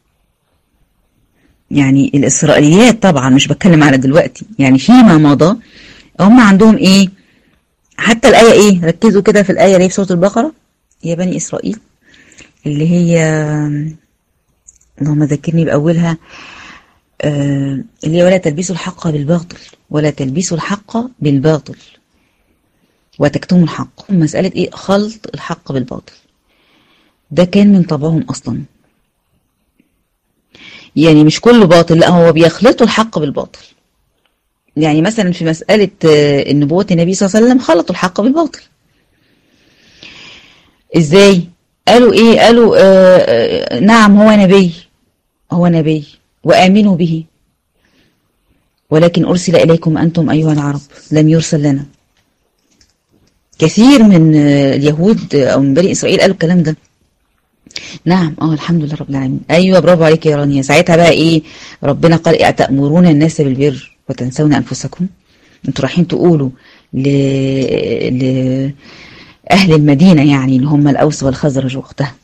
يعني الإسرائيليات طبعا مش بتكلم على دلوقتي، يعني فيما مضى هم عندهم إيه. حتى الآية إيه، ركزوا كده في الآية اللي في سورة البقرة، يا بني إسرائيل، اللي هي اللهم ذكرني بأولها، اللي هي ولا تلبسوا الحق بالباطل، ولا تلبسوا الحق بالباطل وتكتموا الحق. مسألة إيه، خلط الحق بالباطل، ده كان من طبعهم أصلا. يعني مش كله باطل، لا هو بيخلطوا الحق بالباطل. يعني مثلا في مسألة النبوة النبي صلى الله عليه وسلم خلطوا الحق بالباطل. إزاي؟ قالوا إيه، قالوا نعم هو نبي وآمنوا به، ولكن أرسل إليكم أنتم أيها العرب، لم يرسل لنا. كثير من اليهود أو من بني إسرائيل قالوا الكلام ده. نعم الحمد لله رب العالمين. أيوة برافو عليك يا رانيا. ساعتها بقى إيه، ربنا قال أتأمرون الناس بالبر وتنسون أنفسكم. انتوا رايحين تقولوا أهل المدينة، يعني اللي هم الأوس والخزرج وقتها،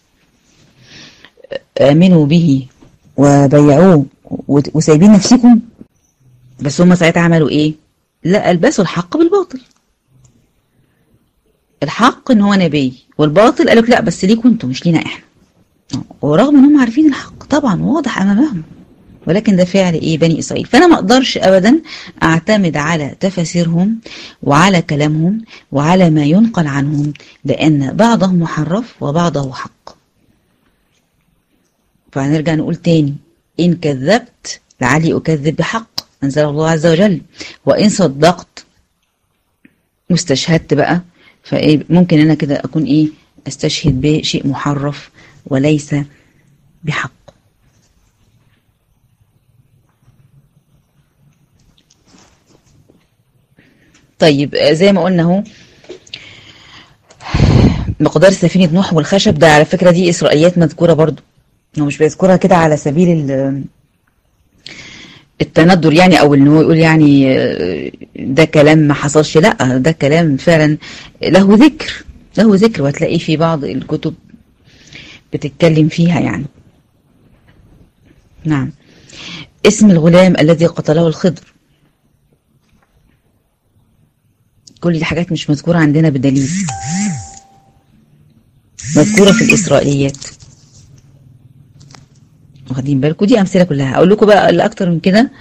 آمنوا به وبيعوه وسايبين نفسكم. بس هم ساعتها عملوا إيه، لا ألبسوا الحق بالباطل. الحق ان هو نبي، والباطل قالوا لا بس ليكوا انتوا مش لينا احنا. ورغم انهم عارفين الحق طبعا واضح امامهم، ولكن ده فعل ايه، بني اسرائيل. فانا ما اقدرش ابدا اعتمد على تفاسيرهم وعلى كلامهم وعلى ما ينقل عنهم، لان بعضه محرف وبعضه حق. فهنرجع نقول تاني، ان كذبت لعلي اكذب بحق انزل الله عز وجل، وان صدقت واستشهدت بقى، فايه ممكن انا كده اكون ايه، استشهد بشيء محرف وليس بحق. طيب زي ما قلنا اهو، مقدار سفينة نوح والخشب ده على فكرة دي إسرائيليات مذكورة برضو، هو مش بيذكرها كده على سبيل التندر يعني، او ان هو يقول يعني ده كلام ما حصلش، لا ده كلام فعلا له ذكر وهتلاقيه في بعض الكتب بتتكلم فيها يعني. نعم. اسم الغلام الذي قتله الخضر، كل دي حاجات مش مذكورة عندنا بدليل، مذكورة في الإسرائيليات. واخدين بالكم، دي أمثلة كلها. أقول لكم بقى اللي أكتر من كده،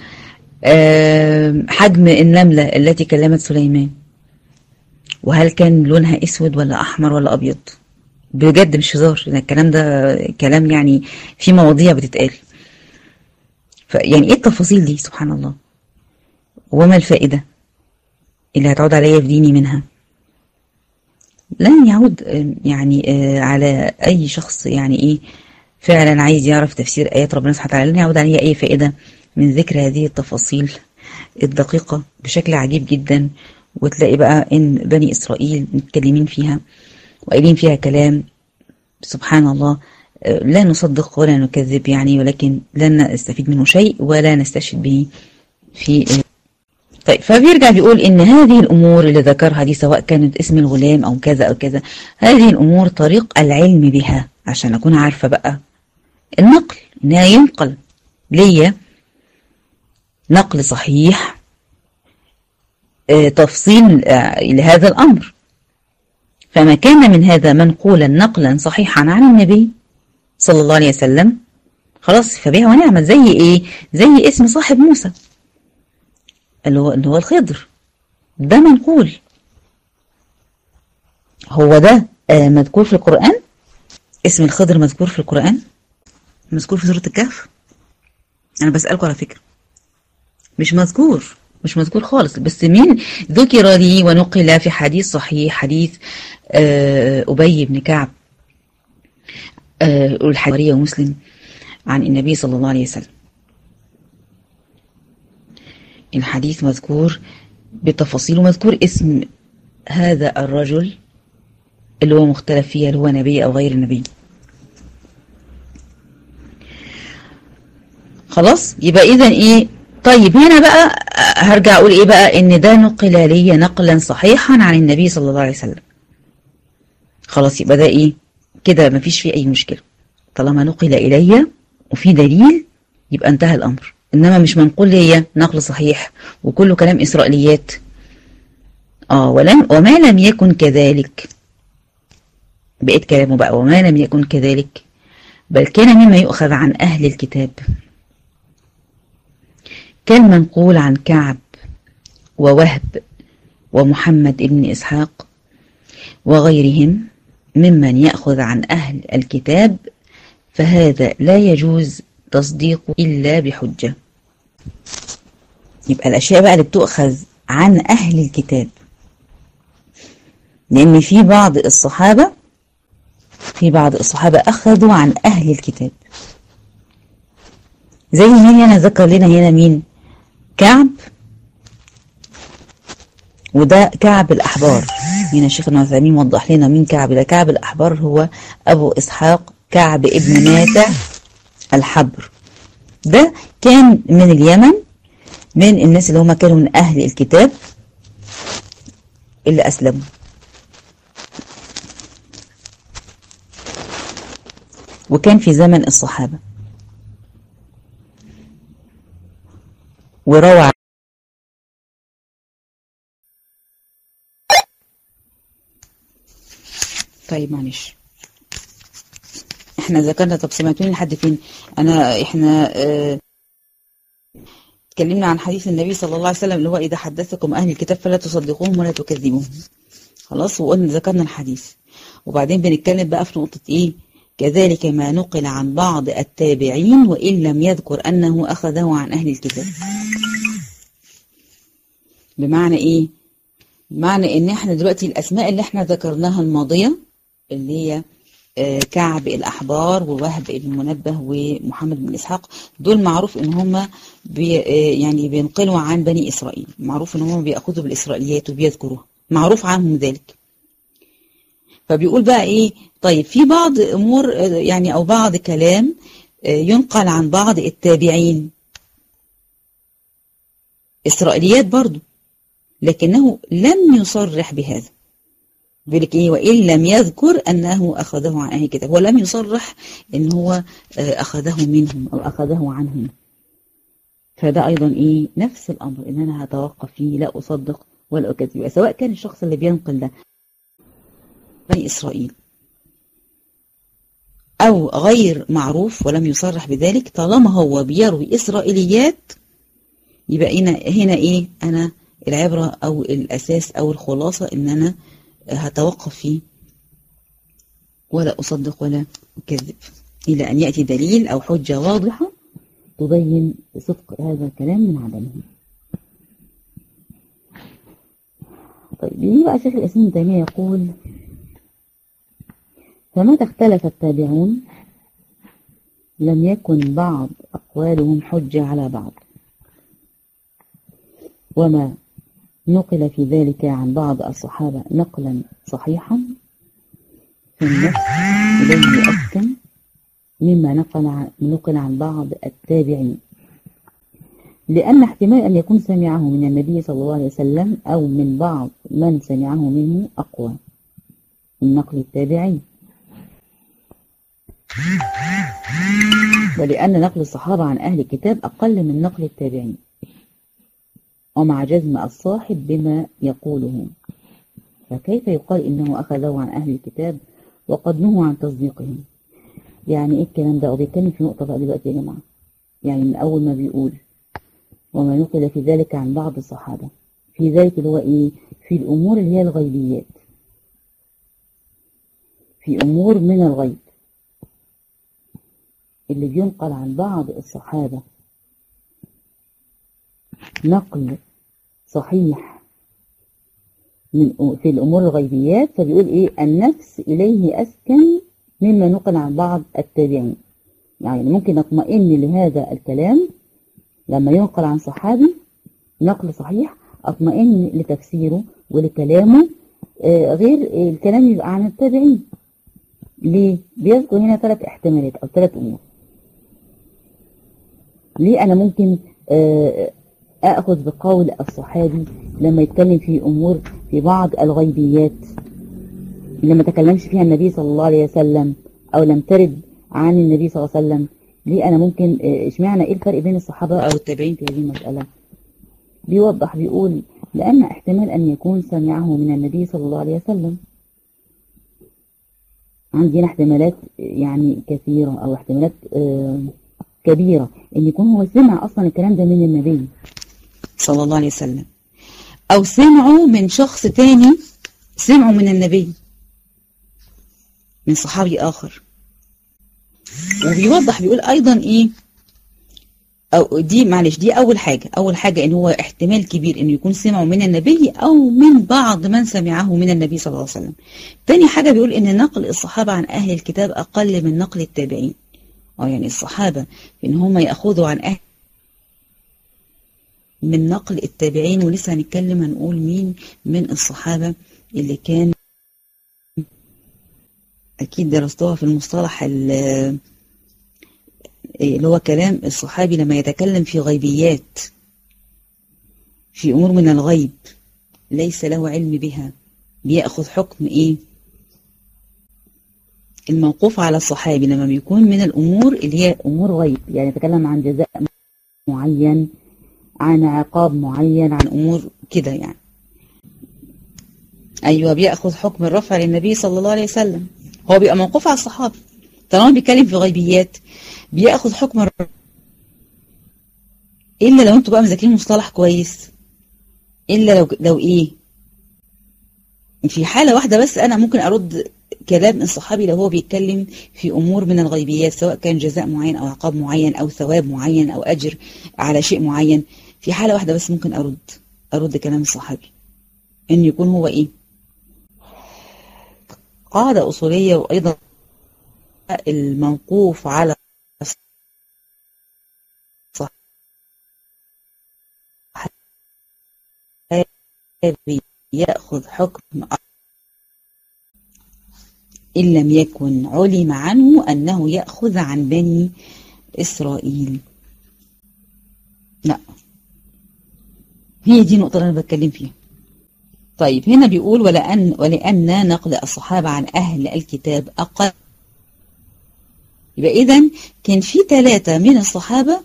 حجم النملة التي كلمت سليمان، وهل كان لونها أسود ولا أحمر ولا أبيض؟ بجد مش هزار، الكلام ده كلام يعني في مواضيع بتتقال. فيعني ايه التفاصيل دي؟ سبحان الله. وما الفائدة اللي هتعود عليا في ديني منها؟ لن يعود يعني على أي شخص يعني إيه فعلا عايز يعرف تفسير آيات ربنا سبحانه وتعالى، لن يعود عليه أي فائدة من ذكر هذه التفاصيل الدقيقة بشكل عجيب جدا. وتلاقي بقى إن بني إسرائيل متكلمين فيها وقايلين فيها كلام سبحان الله لا نصدق ولا نكذب يعني، ولكن لن نستفيد منه شيء ولا نستشهد به في. طيب فبيرجع بيقول إن هذه الأمور اللي ذكرها دي سواء كانت اسم الغلام أو كذا أو كذا، هذه الأمور طريق العلم بها عشان أكون عارفة بقى النقل، إنها ينقل ليا نقل صحيح تفصيل لهذا الأمر. فما كان من هذا منقولا نقلا صحيحا عن النبي صلى الله عليه وسلم خلاص فبها ونعمت. زي إيه؟ زي اسم صاحب موسى اللي هو الخضر، ده منقول. هو ده مذكور في القرآن؟ اسم الخضر مذكور في القرآن؟ مذكور في سورة الكهف؟ أنا بسألكم على فكرة، مش مذكور، مش مذكور خالص. بس مين ذكر لي ونقل في حديث صحيح، حديث أبي بن كعب الحواري ومسلم عن النبي صلى الله عليه وسلم. الحديث مذكور بتفاصيله، مذكور اسم هذا الرجل اللي هو مختلف فيها اللي هو نبي أو غير نبي. خلاص يبقى إذن إيه؟ طيب هنا بقى هرجع أقول إيه بقى؟ إن ده نقل لي نقلا صحيحا عن النبي صلى الله عليه وسلم. خلاص يبقى ده إيه؟ كده مفيش فيه أي مشكلة، طالما نقل إلي وفي دليل يبقى انتهى الأمر. إنما مش منقول لي نقل صحيح وكله كلام إسرائيليات. وما لم يكن كذلك، بقيت كلامه بقى وما لم يكن كذلك بل كان مما يؤخذ عن أهل الكتاب، كان منقول عن كعب ووهب ومحمد ابن إسحاق وغيرهم ممن يأخذ عن أهل الكتاب، فهذا لا يجوز تصديقه إلا بحجة. يبقى الأشياء بقى اللي بتؤخذ عن أهل الكتاب، لأن في بعض الصحابة أخذوا عن أهل الكتاب. زي مين هنا ذكر لنا هنا؟ مين؟ كعب، وده كعب الأحبار. هنا الشيخ ابن عثيمين وضح لنا مين كعب ده. كعب الأحبار هو أبو إسحاق كعب ابن ماتع الحبر. ده كان من اليمن، من الناس اللي هم كانوا من أهل الكتاب اللي أسلموا. وكان في زمن الصحابة وروى. طيب معلش احنا ذكرنا، طب سمعتوني لحد فين؟ احنا اتكلمنا عن حديث النبي صلى الله عليه وسلم اللي هو إذا حدثكم أهل الكتاب فلا تصدقوهم ولا تكذبوهم. خلاص وقلنا ذكرنا الحديث، وبعدين بنتكلم بقى في نقطة ايه؟ كذلك ما نقل عن بعض التابعين وإن لم يذكر أنه أخذه عن أهل الكتاب. بمعنى إيه؟ بمعنى إن إحنا دلوقتي الأسماء اللي إحنا ذكرناها الماضية اللي هي كعب الأحبار ووهب بن منبه ومحمد بن إسحاق، دول معروف إن هم يعني بينقلوا عن بني إسرائيل، معروف إن هم بيأخذوا بالإسرائيليات وبيذكروها، معروف عنهم ذلك. فبيقول بقى إيه؟ طيب في بعض أمور يعني أو بعض كلام ينقل عن بعض التابعين إسرائيليات برضو، لكنه لم يصرح بهذا. بيقول لك إيه؟ وإن لم يذكر أنه أخذه عن أهل الكتاب، ولم يصرح إن هو أخذه منهم أو أخذه عنهم. فده أيضا إيه؟ نفس الأمر، إن أنا هتوقف فيه، لا أصدق ولا أكذب، سواء كان الشخص اللي بينقل ده بني إسرائيل أو غير معروف ولم يصرح بذلك، طالما هو بيروي إسرائيليات يبقى هنا إيه؟ أنا العبرة أو الأساس أو الخلاصة إن أنا هتوقف فيه ولا أصدق ولا أكذب إلى أن يأتي دليل أو حجة واضحة تبين صدق هذا الكلام من عدمه. طيب يجي بقى شيخ الإسلام ابن تيمية يقول: فمتى اختلف التابعون لم يكن بعض أقوالهم حجة على بعض، وما نقل في ذلك عن بعض الصحابة نقلا صحيحا فالنفس إليه أسكن مما نقل عن بعض التابعين، لأن احتمال أن يكون سمعه من النبي صلى الله عليه وسلم أو من بعض من سمعه منه أقوى من نقل التابعين، ولأن نقل الصحابة عن أهل الكتاب أقل من نقل التابعين، ومع جزم الصاحب بما يقوله، فكيف يقال إنه أخذه عن أهل الكتاب وقد نهوا عن تصديقهم؟ يعني إيه الكلام ده؟ وبيتكلم في نقطة بقى دلوقتي يا جماعة. يعني من أول ما بيقول وما نقل في ذلك عن بعض الصحابة، في ذلك اللي هو إيه؟ في الأمور اللي هي الغيبيات، في أمور من الغيب اللي بينقل عن بعض الصحابة نقل صحيح في الأمور الغيبيات، فبيقول إيه؟ النفس إليه أسكن مما نقل عن بعض التابعين. يعني ممكن أطمئن لهذا الكلام لما ينقل عن صحابي نقل صحيح، أطمئن لتفسيره ولكلامه غير الكلام يبقى عن التابعين. ليه؟ بيذكر هنا 3 احتمالات أو 3 أمور. ليه أنا ممكن أخذ بقول الصحابي لما يتكلم في أمور في بعض الغيبيات اللي ما تكلمش فيها النبي صلى الله عليه وسلم أو لم ترد عن النبي صلى الله عليه وسلم؟ ليه أنا ممكن اشمعنى إيه الفرق بين الصحابة أو التابعين في هذه المسألة؟ بيوضح بيقول: لأن احتمال أن يكون سمعه من النبي صلى الله عليه وسلم. عندنا احتمالات يعني كثيرة أو احتمالات كبيرة ان يكون هو سمع اصلا الكلام ده من النبي صلى الله عليه وسلم، او سمعه من شخص تاني سمعه من النبي من صحابي اخر. وبيوضح بيقول ايضا ايه، او دي معلش دي اول حاجة ان هو احتمال كبير انه يكون سمعه من النبي او من بعض من سمعه من النبي صلى الله عليه وسلم. تاني حاجة بيقول ان نقل الصحابة عن اهل الكتاب اقل من نقل التابعين. يعني الصحابة إن هم يأخذوا عن أهل من نقل التابعين، ولسه هنتكلم هنقول مين من الصحابة اللي كان أكيد درستوها في المصطلح اللي هو كلام الصحابي لما يتكلم في غيبيات، في أمور من الغيب ليس له علم بها، بيأخذ حكم إيه؟ الموقوف على الصحابي لما بيكون من الأمور اللي هي أمور غيب، يعني يتكلم عن جزاء معين، عن عقاب معين، عن أمور كده يعني. أيوة، بيأخذ حكم الرفع للنبي صلى الله عليه وسلم، هو بيبقى موقوف على الصحابي. طالما بيتكلم في غيبيات بيأخذ حكم الرفع، إلا لو أنتوا بقى مذاكرين مصطلح كويس، إلا لو إيه، في حالة واحدة بس أنا ممكن أرد كلام الصحابي لو هو بيتكلم في أمور من الغيبيات، سواء كان جزاء معين أو عقاب معين أو ثواب معين أو أجر على شيء معين. في حالة واحدة بس ممكن أرد كلام الصحابي، إن يكون هو إيه، قاعدة أصولية. وأيضا الموقوف على الصحابي يأخذ حكم إن لم يكن علم عنه أنه يأخذ عن بني إسرائيل. لا، هي دي النقطة اللي أنا بتكلم فيها. طيب هنا بيقول ولأن نقل الصحابة عن أهل الكتاب أقل. يبقى إذن كان في 3 من الصحابة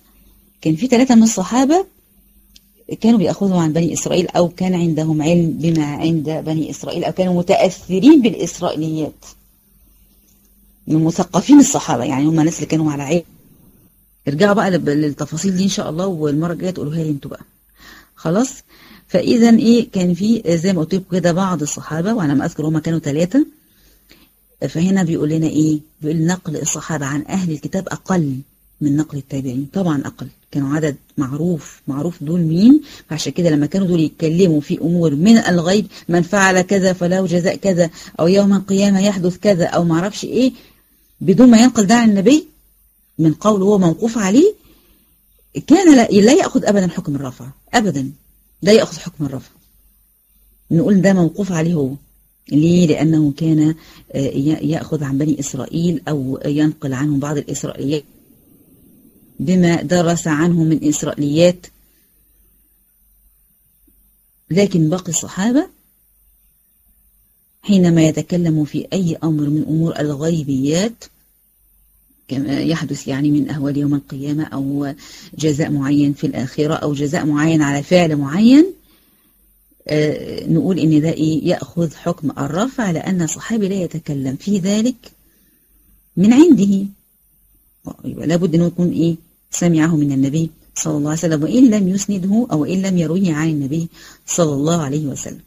كانوا بيأخذوا عن بني إسرائيل، أو كان عندهم علم بما عند بني إسرائيل، أو كانوا متأثرين بالإسرائيليات من مثقفين الصحابة، يعني هم الناس اللي كانوا على علم. ارجعوا بقى للتفاصيل دي إن شاء الله، والمرة الجاية تقولوها لي انتوا بقى. خلاص. فإذا إيه، كان في زي ما قلت لكم كده بعض الصحابة، وأنا ما أذكر هم كانوا 3. فهنا بيقول لنا إيه، بيقول نقل الصحابة عن أهل الكتاب أقل من نقل التابعين، طبعا أقل، كانوا عدد معروف دول مين. فعشان كده لما كانوا دول يتكلموا في أمور من الغيب، من فعل كذا فله جزاء كذا، أو يوم القيامة يحدث كذا، أو معرفش إيه، بدون ما ينقل ده عن النبي من قول هو موقوف عليه، كان لا يأخذ أبدا حكم الرفع، أبدا لا يأخذ حكم الرفع، نقول ده موقوف عليه هو. ليه؟ لأنه كان يأخذ عن بني إسرائيل أو ينقل عنهم بعض الإسرائيليات بما درس عنه من إسرائيليات. لكن باقي الصحابة حينما يتكلموا في أي أمر من أمور الغيبيات كما يحدث يعني من أهوال يوم القيامة، أو جزاء معين في الآخرة، أو جزاء معين على فعل معين، نقول إن ده إيه؟ يأخذ حكم الرفع، لأن الصحابي لا يتكلم في ذلك من عنده، يبقى لابد أنه يكون إيه؟ سمعه من النبي صلى الله عليه وسلم، وإن لم يسنده أو إن لم يرويه عن النبي صلى الله عليه وسلم.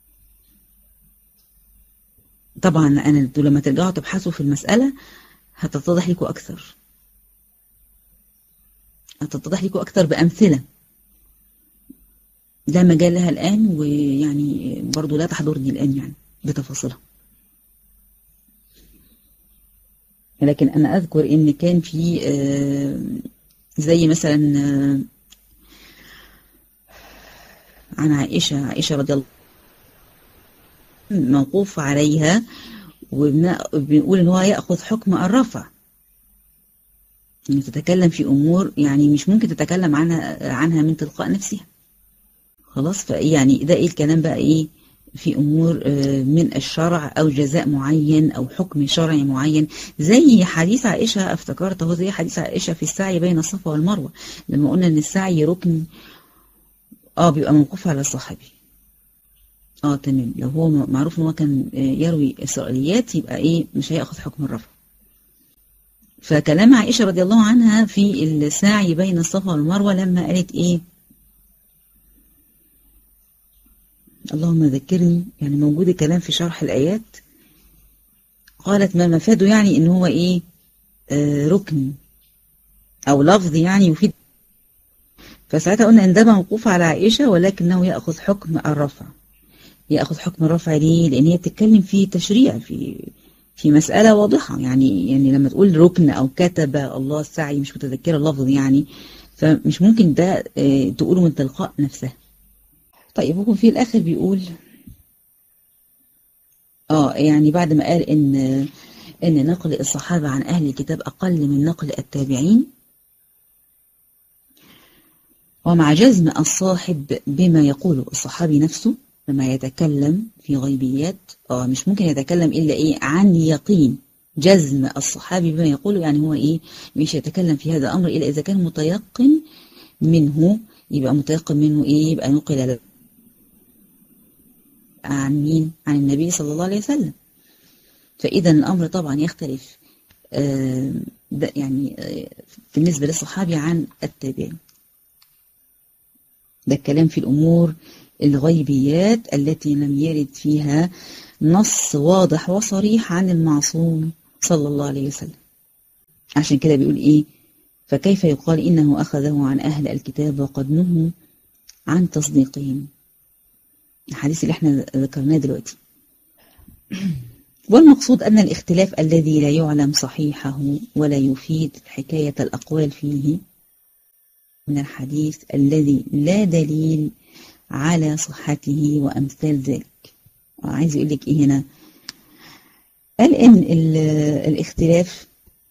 طبعا أنا لما ترجعوا تبحثوا في المسألة هتتضح لكم أكثر، بأمثلة لا مجال لها الآن، ويعني برضو لا تحضرني الآن يعني بتفاصيلها. لكن أنا أذكر إن كان في زي مثلا عن عائشة رضي الله موقوف عليها، وبنقول إن هو يأخذ حكم الرفع، إنه تتكلم في أمور يعني مش ممكن تتكلم عنها من تلقاء نفسها. خلاص، فيعني ده إيه الكلام بقى إيه في أمور من الشرع أو جزاء معين أو حكم شرعي معين، زي حديث عائشة افتكرته، زي حديث عائشة في السعي بين الصفا والمروة، لما قلنا إن السعي ركن بيبقى موقوف على الصحابي. تمام، لو هو معروف إن هو كان يروي إسرائيليات يبقى إيه مش هيأخذ حكم الرفع. فكلام عائشة رضي الله عنها في السعي بين الصفا والمروة لما قالت إيه، اللهم ذكرني، يعني موجود الكلام في شرح الآيات، قالت ما مفاده يعني إن هو إيه ركن أو لفظ يعني يفيد. فساعتها قلنا إن ده موقوف على عائشة، ولكنه يأخذ حكم الرفع. يأخذ حكم الرفع ليه؟ لأن هي بتتكلم في تشريع، في مسألة واضحة، يعني لما تقول ركن أو كتب الله السعي، مش متذكرة اللفظ يعني، فمش ممكن ده تقوله من تلقاء نفسها. طيب هو في الآخر بيقول يعني بعد ما قال إن نقل الصحابة عن أهل الكتاب أقل من نقل التابعين، ومع جزم الصاحب بما يقوله الصحابي نفسه لما يتكلم في غيبيات، مش ممكن يتكلم إلا إيه عن يقين. جزم الصحابي بما يقوله يعني هو إيه مش يتكلم في هذا الأمر إلا إذا كان متيقن منه، يبقى متيقن منه إيه، يبقى نقل عن مين؟ عن النبي صلى الله عليه وسلم. فإذا الأمر طبعا يختلف يعني بالنسبة للصحابي عن التابعين. ده الكلام في الأمور الغيبيات التي لم يرد فيها نص واضح وصريح عن المعصوم صلى الله عليه وسلم. عشان كده بيقول إيه، فكيف يقال إنه أخذه عن أهل الكتاب وقد نهوا عن تصديقهم، الحديث اللي احنا ذكرناه دلوقتي. والمقصود أن الاختلاف الذي لا يعلم صحيحه ولا يفيد حكاية الأقوال فيه من الحديث الذي لا دليل على صحته وأمثال ذلك. عايز يقول لك إيه هنا؟ قال إن الاختلاف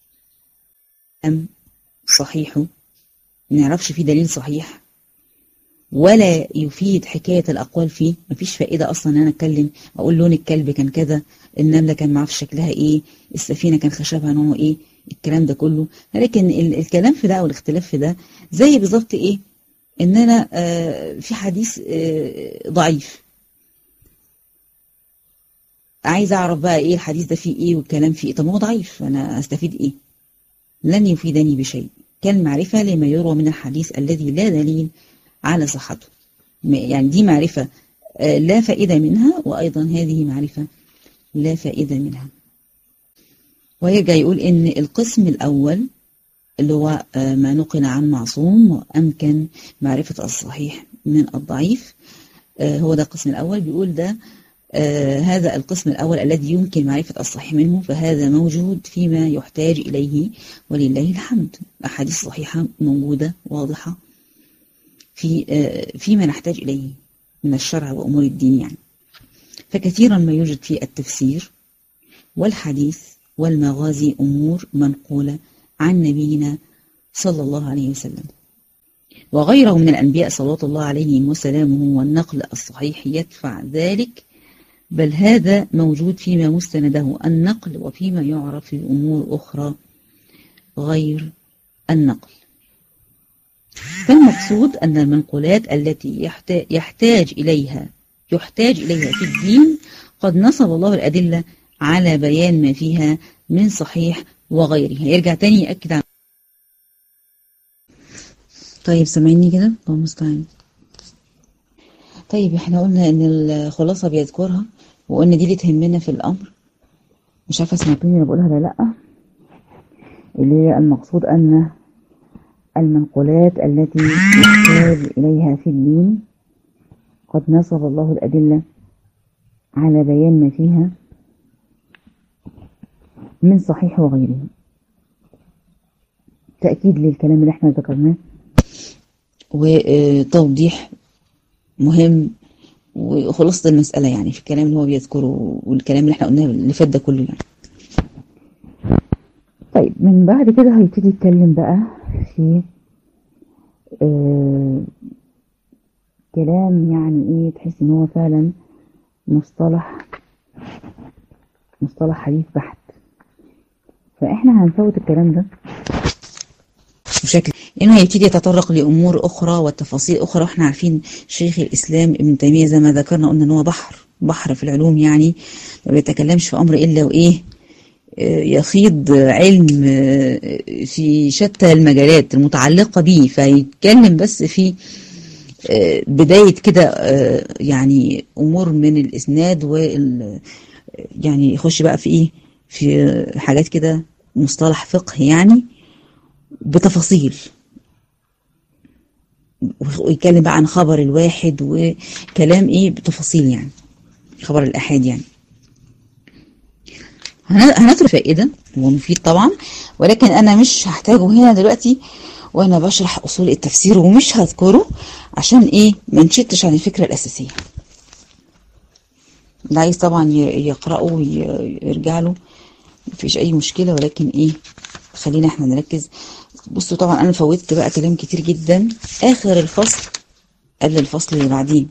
صحيحه ما نعرفش فيه دليل صحيح ولا يفيد حكاية الأقوال فيه، مفيش فائدة أصلا أن أنا أتكلم أقول لون الكلب كان كذا، النملة كان معرفش شكلها إيه، السفينة كان خشبها نوعه إيه، الكلام ده كله. لكن الكلام في ده أو الاختلاف في ده زي بالظبط إيه، إن أنا في حديث ضعيف، عايز أعرف بقى إيه الحديث ده فيه إيه والكلام فيه إيه. طب هو ضعيف، أنا أستفيد إيه؟ لن يفيدني بشيء كالمعرفة لما يروى من الحديث الذي لا دليل على صحته. يعني دي معرفة لا فائدة منها، وأيضا هذه معرفة لا فائدة منها. ويرجع يقول إن القسم الأول اللي هو ما نقل عن معصوم وأمكن معرفة الصحيح من الضعيف. هو ده القسم الأول. بيقول ده هذا القسم الأول الذي يمكن معرفة الصحيح منه، فهذا موجود فيما يحتاج إليه ولله الحمد. أحاديث صحيحة موجودة واضحة فيما نحتاج إليه من الشرع وأمور الدين يعني. فكثيرا ما يوجد في التفسير والحديث والمغازي أمور منقولة عن نبينا صلى الله عليه وسلم وغيره من الأنبياء صلوات الله عليهم وسلامه، والنقل الصحيح يدفع ذلك، بل هذا موجود فيما مستنده النقل وفيما يعرف في أمور أخرى غير النقل. فالمقصود أن المنقولات التي يحتاج إليها في الدين قد نصب الله الأدلة على بيان ما فيها من صحيح وغيره. يرجع تاني يأكد على. طيب سامعيني كده؟ الله المستعان. طيب احنا قلنا ان الخلاصة بيذكرها وقلنا دي اللي تهمنا في الأمر. مش عارفة سمعتوني انا بقولها ولا لأ. اللي هي المقصود أن المنقولات التي يحتاج إليها في الدين قد نصب الله الأدلة على بيان ما فيها من صحيح وغيره. تأكيد للكلام اللي احنا ذكرناه وتوضيح مهم وخلاصة المسألة يعني في الكلام اللي هو بيذكره والكلام اللي احنا قلناه اللي فات ده كله يعني. طيب من بعد كده هيبتدي يتكلم بقى في كلام يعني ايه تحس ان هو فعلا مصطلح حديث بحت. فاحنا هنفوت الكلام ده بشكل انه هيبتدي يتطرق لامور اخرى وتفاصيل اخرى. واحنا عارفين شيخ الاسلام ابن تيمية زي ما ذكرنا قلنا ان هو بحر في العلوم يعني، ما بيتكلمش في امر الا وايه يخيض علم في شتى المجالات المتعلقة به، فيتكلم بس في بداية كده يعني أمور من الإسناد يعني يخش بقى في إيه في حاجات كده مصطلح فقه يعني بتفاصيل، ويتكلم بقى عن خبر الواحد وكلام إيه بتفاصيل يعني خبر الأحاد يعني. هنترك فائدة ومفيد طبعا، ولكن أنا مش هحتاجه هنا دلوقتي وأنا بشرح أصول التفسير، ومش هذكره عشان إيه ما نشتش عن الفكرة الأساسية. اللي عايز طبعا يقرأه ويرجع له مفيش أي مشكلة، ولكن إيه خلينا إحنا نركز. بصوا طبعا أنا فوتت بقى كلام كتير جدا. آخر الفصل قبل الفصل اللي بعدين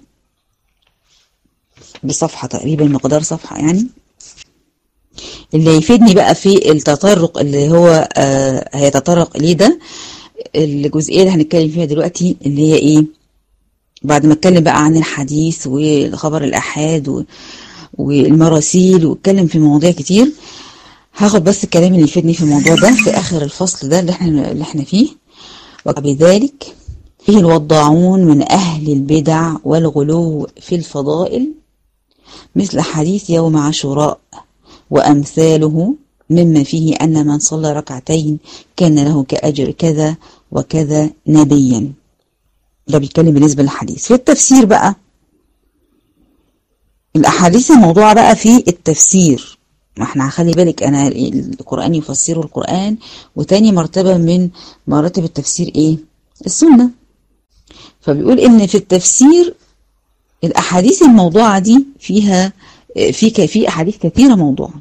بصفحة تقريبا، مقدار صفحة يعني، اللي يفيدني بقى في التطرق اللي هو هيتطرق ليه ده الجزئية اللي هنتكلم فيها دلوقتي، اللي هي ايه بعد ما اتكلم بقى عن الحديث وخبر الأحاد والمراسيل واتكلم في مواضيع كتير. هاخد بس الكلام اللي يفيدني في الموضوع ده في آخر الفصل ده اللي احنا فيه. وبذلك فيه الوضاعون من أهل البدع والغلو في الفضائل مثل حديث يوم عاشوراء وأمثاله، مما فيه أن من صلى ركعتين كان له كأجر كذا وكذا نبيا. ده بيتكلم بالنسبة للحديث. في التفسير بقى الأحاديث الموضوعة بقى في التفسير، ما احنا هخلي بالك أنا القرآن يفسره القرآن، وتاني مرتبة من مراتب التفسير ايه السنة. فبيقول ان في التفسير الأحاديث الموضوعة دي فيها في أحاديث كثيرة موضوعة.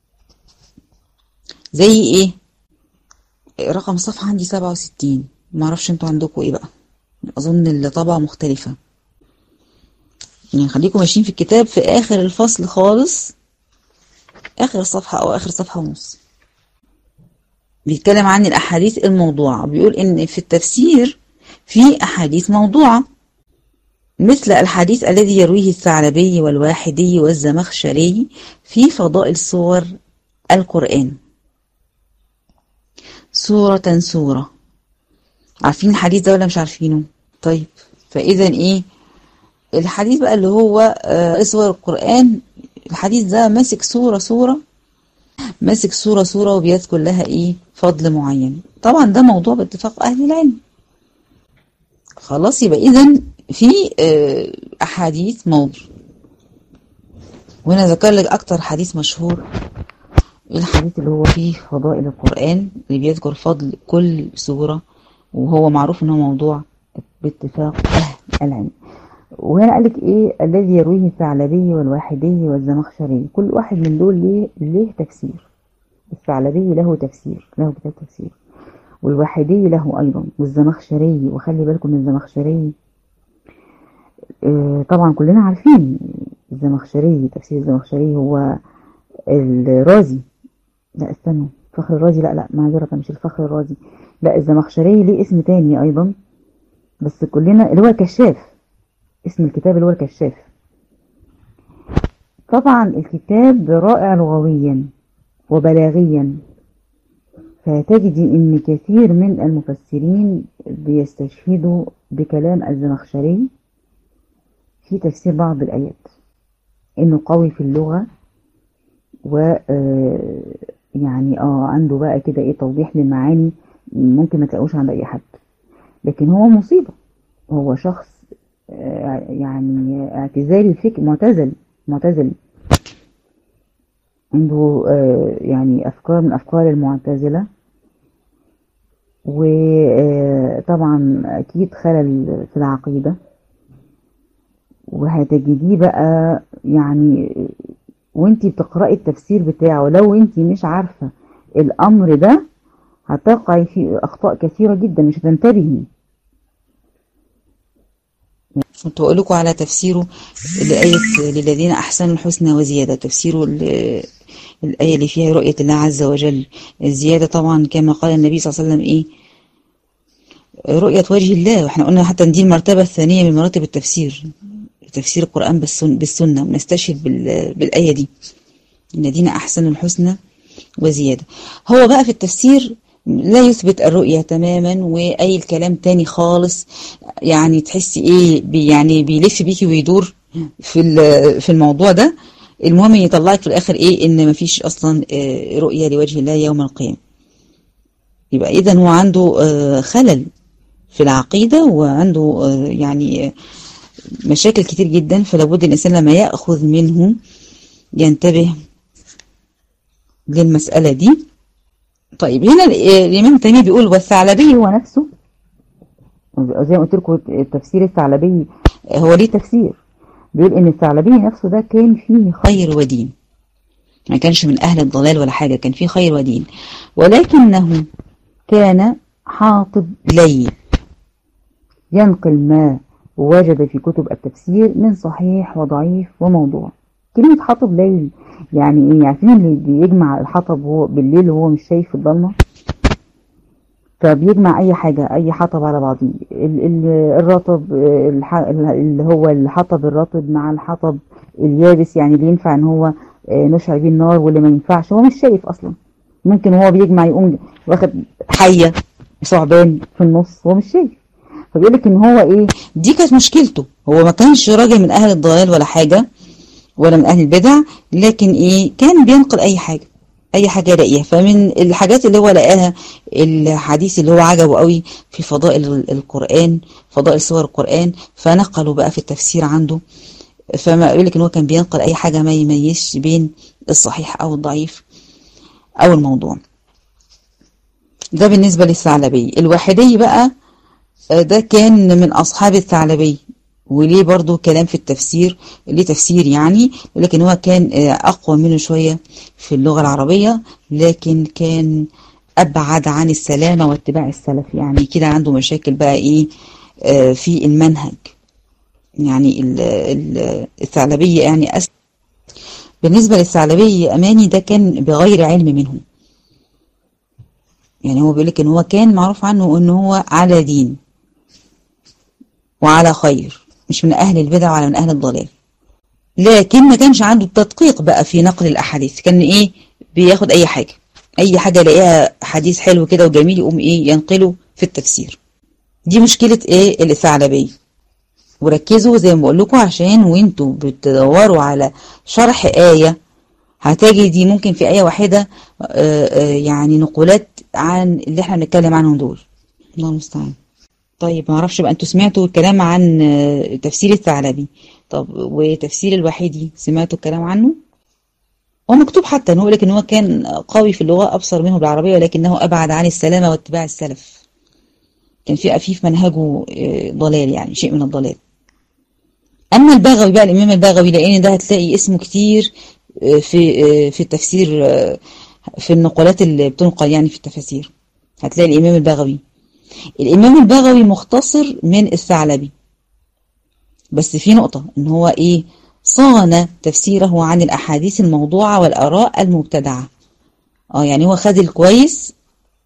زي ايه؟ رقم صفحة عندي 67، ما اعرفش انتوا عندكم ايه بقى، اظن الطبعة مختلفة يعني. خليكم ماشيين في الكتاب في اخر الفصل خالص، اخر الصفحة او اخر صفحة ونص، بيتكلم عن الاحاديث الموضوعة. بيقول ان في التفسير في احاديث موضوعة مثل الحديث الذي يرويه الثعلبي والواحدي والزمخشري في فضائل سور القرآن سورة سورة. عارفين الحديث ده ولا مش عارفينه؟ طيب فإذا ايه الحديث بقى اللي هو سور القرآن، الحديث ده ماسك سورة سورة ماسك سورة سورة وبيذكر لها ايه فضل معين. طبعا ده موضوع باتفاق اهل العلم. خلاص، يبقى اذا في احاديث موضوع. وهنا ذكر لك اكتر حديث مشهور، الحديث اللي هو فيه فضائل القرآن، اللي بيذكر فضل كل سورة، وهو معروف انه موضوع باتفاق اهل العلم. وهنا قالك ايه الذي يرويه الثعلبي والواحدي والزمخشري، كل واحد من دول ليه تفسير. الثعلبي له تفسير، له كتاب تفسير، والواحدي له ايضا، والزمخشري. وخلي بالكم من الزمخشري، طبعا كلنا عارفين الزمخشري. تفسير الزمخشري هو الرازي، لا استنوا، فخر الرازي، لا معذرة، مش الفخر الرازي، لا الزمخشري ليه اسم تاني ايضا، بس كلنا اللي هو الكشاف، اسم الكتاب اللي هو الكشاف. طبعا الكتاب رائع لغويا وبلاغيا، فتجد ان كثير من المفسرين بيستشهدوا بكلام الزمخشري في تفسير بعض الآيات، انه قوي في اللغة، و يعني عنده بقى كده ايه توضيح للمعاني ممكن ما تلاقوش عند اي حد. لكن هو مصيبة، هو شخص يعني اعتزالي الفكر، معتزل عنده يعني افكار من افكار المعتزلة، وطبعا اكيد خلل في العقيدة. وهتجديه بقى يعني وانتي بتقرأي التفسير بتاعه، لو انتي مش عارفة الامر ده هتقعي في اخطاء كثيرة جدا، مش هتنتبهي. كنت بقول لكم على تفسيره لآية للذين أحسنوا الحسنى وزيادة، تفسيره الآية اللي فيها رؤية الله عز وجل. الزيادة طبعا كما قال النبي صلى الله عليه وسلم إيه، رؤية وجه الله. وإحنا قلنا حتى دي المرتبة الثانية من مراتب التفسير، تفسير القرآن بالسنة، ونستشهد بالآية دي الذين أحسنوا الحسنى وزيادة. هو بقى في التفسير لا يثبت الرؤية تماما، وأي الكلام تاني خالص، يعني تحسي ايه يعني بيلف بيكي ويدور في الموضوع ده. المهم يطلعك في الاخر ايه، ان مفيش اصلا رؤية لوجه الله يوم القيامة. يبقى اذا هو عنده خلل في العقيدة، وعنده يعني مشاكل كتير جدا، فلابد الانسان لما يأخذ منه ينتبه للمسألة دي. طيب هنا الإمام تيمية بيقول والثعلبي هو نفسه، زي ما قلت لكم التفسير الثعلبي هو ليه تفسير، بيقول ان الثعلبي نفسه ده كان فيه خير ودين، ما كانش من اهل الضلال ولا حاجة، كان فيه خير ودين، ولكنه كان حاطب ليل، ينقل ما وجد في كتب التفسير من صحيح وضعيف وموضوع. كلمة حاطب ليل يعني ايه؟ عارفين اللي بيجمع الحطب هو بالليل وهو مش شايف في الضلمة، فبيجمع اي حاجة، اي حطب على بعضيه، الرطب اللي هو الحطب الرطب مع الحطب اليابس، يعني اللي ينفع ان هو نشعل بيه النار، واللي ما ينفعش هو مش شايف اصلا. ممكن هو بيجمع يقوم واخد حية ثعبان في النص هو مش شايف. فبيقولك ان هو ايه، دي كانت مشكلته. هو ما كانش راجل من اهل الضلال ولا حاجة، ولا من اهل البدع، لكن ايه، كان بينقل اي حاجة، اي حاجة يلاقيها. فمن الحاجات اللي هو لقاها الحديث اللي هو عجبه قوي في فضائل القرآن، فضائل سور القرآن، فنقله بقى في التفسير عنده. فما يقول لك ان هو كان بينقل اي حاجة ما يميزش بين الصحيح او الضعيف او الموضوع. ده بالنسبة للثعلبي. الواحدي بقى ده كان من اصحاب الثعلبي، وليه برضو كلام في التفسير، ليه تفسير يعني، لكن هو كان أقوى منه شوية في اللغة العربية، لكن كان أبعد عن السلامة واتباع السلف، يعني كده عنده مشاكل بقى إيه في المنهج. يعني الثعلبي يعني بالنسبة للثعلبي أماني ده كان بغير علم منه، يعني هو بيقول لك إن هو كان معروف عنه إن هو على دين وعلى خير، مش من أهل البدع ولا من أهل الضلال، لكن ما كانش عنده التدقيق بقى في نقل الأحاديث. كان إيه، بياخد أي حاجة يلاقيها حديث حلو كده وجميل يقوم إيه ينقله في التفسير. دي مشكلة إيه الثعلبي. وركزوا زي ما بقول لكم، عشان وانتوا بتدوروا على شرح آية هتجي دي ممكن في آية واحدة يعني نقولات عن اللي احنا بنتكلم عنهم دول. الله المستعان. طيب ما اعرفش بقى انتوا سمعتوا الكلام عن تفسير الثعلبي، طب وتفسير الوحيدي سمعتوا الكلام عنه؟ هو مكتوب حتى ان هو لك ان هو كان قوي في اللغة ابصر منه بالعربية ولكنه ابعد عن السلامة واتباع السلف، كان في منهجه ضلال، يعني شيء من الضلال. اما البغوي بقى، الامام البغوي، لان ده هتلاقي اسمه كتير في التفسير، في النقولات اللي بتنقل يعني في التفاسير هتلاقي الامام البغوي. الامام البغوي مختصر من الثعلبي، بس في نقطة ان هو ايه، صان تفسيره عن الاحاديث الموضوعة والاراء المبتدعة. يعني هو خد الكويس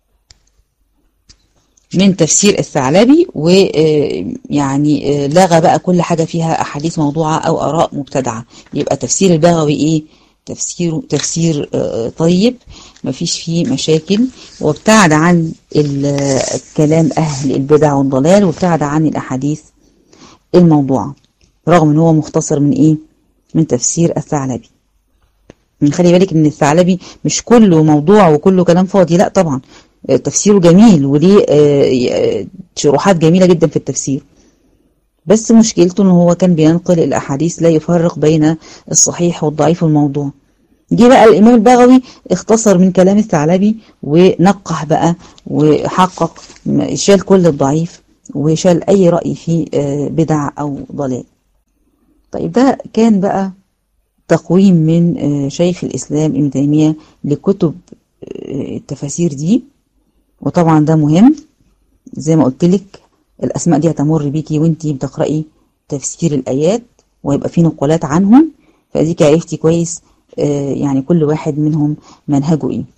من تفسير الثعلبي، ويعني لغى بقى كل حاجة فيها أحاديث موضوعة أو آراء مبتدعة. يبقى تفسير البغوي إيه؟ تفسير طيب، مفيش فيه مشاكل، وابتعد عن كلام أهل البدع والضلال، وابتعد عن الأحاديث الموضوعة، رغم أنه هو مختصر من إيه؟ من تفسير الثعلبي. من خلي بالك ان الثعلبي مش كله موضوع وكله كلام فاضي، لا طبعا تفسيره جميل وليه شروحات جميلة جدا في التفسير، بس مشكلته ان هو كان بينقل الاحاديث لا يفرق بين الصحيح والضعيف والموضوع. جه بقى الامام البغوي اختصر من كلام الثعلبي ونقح بقى وحقق، شال كل الضعيف وشال اي رأي فيه بدع او ضلال. طيب ده كان بقى تقويم من شيخ الإسلام ابن تيمية لكتب التفاسير دي، وطبعا ده مهم زي ما قلت لك، الأسماء دي هتمر بيكي وانتي بتقرأي تفسير الآيات ويبقى في نقولات عنهم، فأديك عرفتي كويس يعني كل واحد منهم منهجه ايه.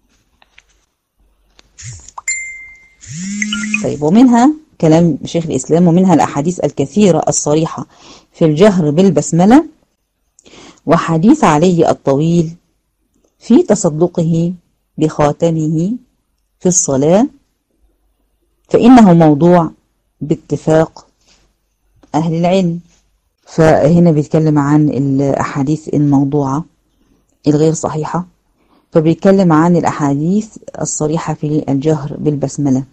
طيب ومنها كلام شيخ الإسلام، ومنها الأحاديث الكثيرة الصريحة في الجهر بالبسملة، وحديث علي الطويل في تصدقه بخاتمه في الصلاة، فإنه موضوع باتفاق أهل العلم. فهنا بيتكلم عن الأحاديث الموضوعة الغير صحيحة، فبيتكلم عن الأحاديث الصريحة في الجهر بالبسملة.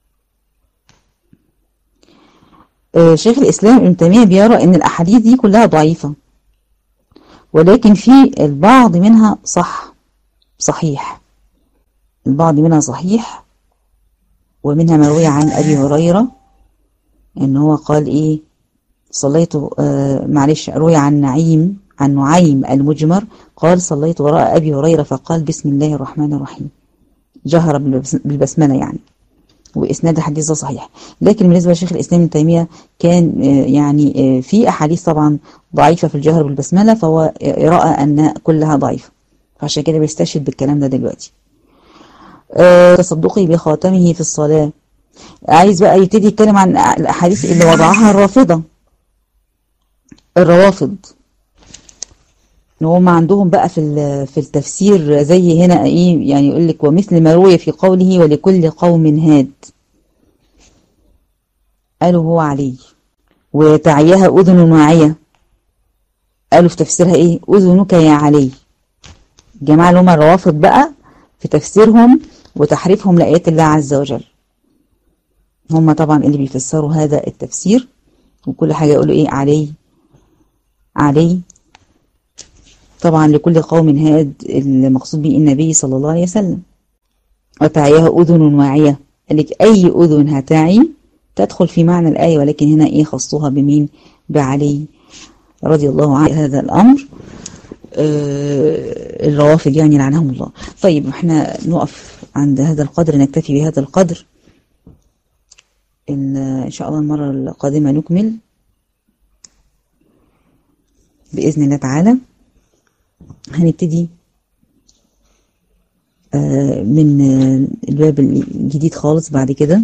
شيخ الإسلام ابن تيمية بيرى أن الأحاديث دي كلها ضعيفة، ولكن في البعض منها صحيح، البعض منها صحيح، ومنها مروية عن أبي هريرة إن هو قال إيه، صليت روي عن نعيم المجمر قال صليت وراء أبي هريرة فقال بسم الله الرحمن الرحيم، جهر بالبسملة يعني، وإسناد الحديث ده صحيح. لكن بالنسبة لشيخ الإسلام ابن تيمية كان يعني في أحاديث طبعا ضعيفة في الجهر بالبسملة، فهو رأى أن كلها ضعيفة، فعشان كده بيستشهد بالكلام ده دلوقتي. تصدقي بخاتمه في الصلاة، عايز بقى يبتدي يتكلم عن الأحاديث اللي وضعها الروافض، ان هم عندهم بقى في التفسير زي هنا ايه، يعني يقول لك ومثل ما روي في قوله ولكل قوم هاد، قالوا هو علي، وتعيها أذن واعية، قالوا في تفسيرها ايه، أذنك يا علي. الجماعة اللي هم الروافض بقى في تفسيرهم وتحريفهم لآيات الله عز وجل، هم طبعا اللي بيفسروا هذا التفسير، وكل حاجة يقولوا ايه، علي طبعا لكل قوم هاد، المقصود به النبي صلى الله عليه وسلم. وتعيها أذن واعية، قال لك أي أذن هتعي تدخل في معنى الآية، ولكن هنا ايه خصوها بمين، بعلي رضي الله عنه. هذا الأمر الروافض يعني لعنهم الله. طيب احنا نقف عند هذا القدر، نكتفي بهذا القدر، إن شاء الله المرة القادمة نكمل بإذن الله تعالى. هنبتدي من الباب الجديد خالص بعد كده.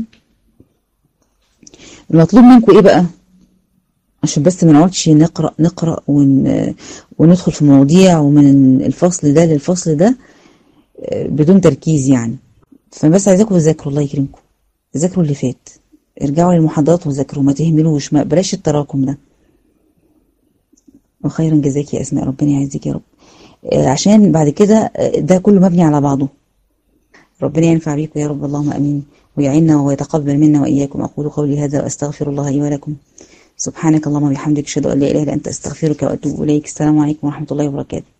المطلوب منكم ايه بقى، عشان بس ما نقعدش نقرأ وندخل في مواضيع ومن الفصل ده للفصل ده بدون تركيز يعني. فبس عايزاكم تذاكروا، الله يكرمكم، ذاكروا اللي فات، ارجعوا للمحاضرات وذاكروا، ما تهملوش، ما بلاش التراكم ده. وخيرا جزاك يا أسماء، ربنا يعزك يا رب. عشان بعد كده ده كله مبني على بعضه. ربنا ينفع بيكم يا رب، اللهم امين، ويعيننا ويتقبل منا واياكم. اقول قولي هذا واستغفر الله لي ولكم. سبحانك اللهم وبحمدك، اشهد ان لا اله الا انت، استغفرك واتوب اليك. السلام عليكم ورحمه الله وبركاته.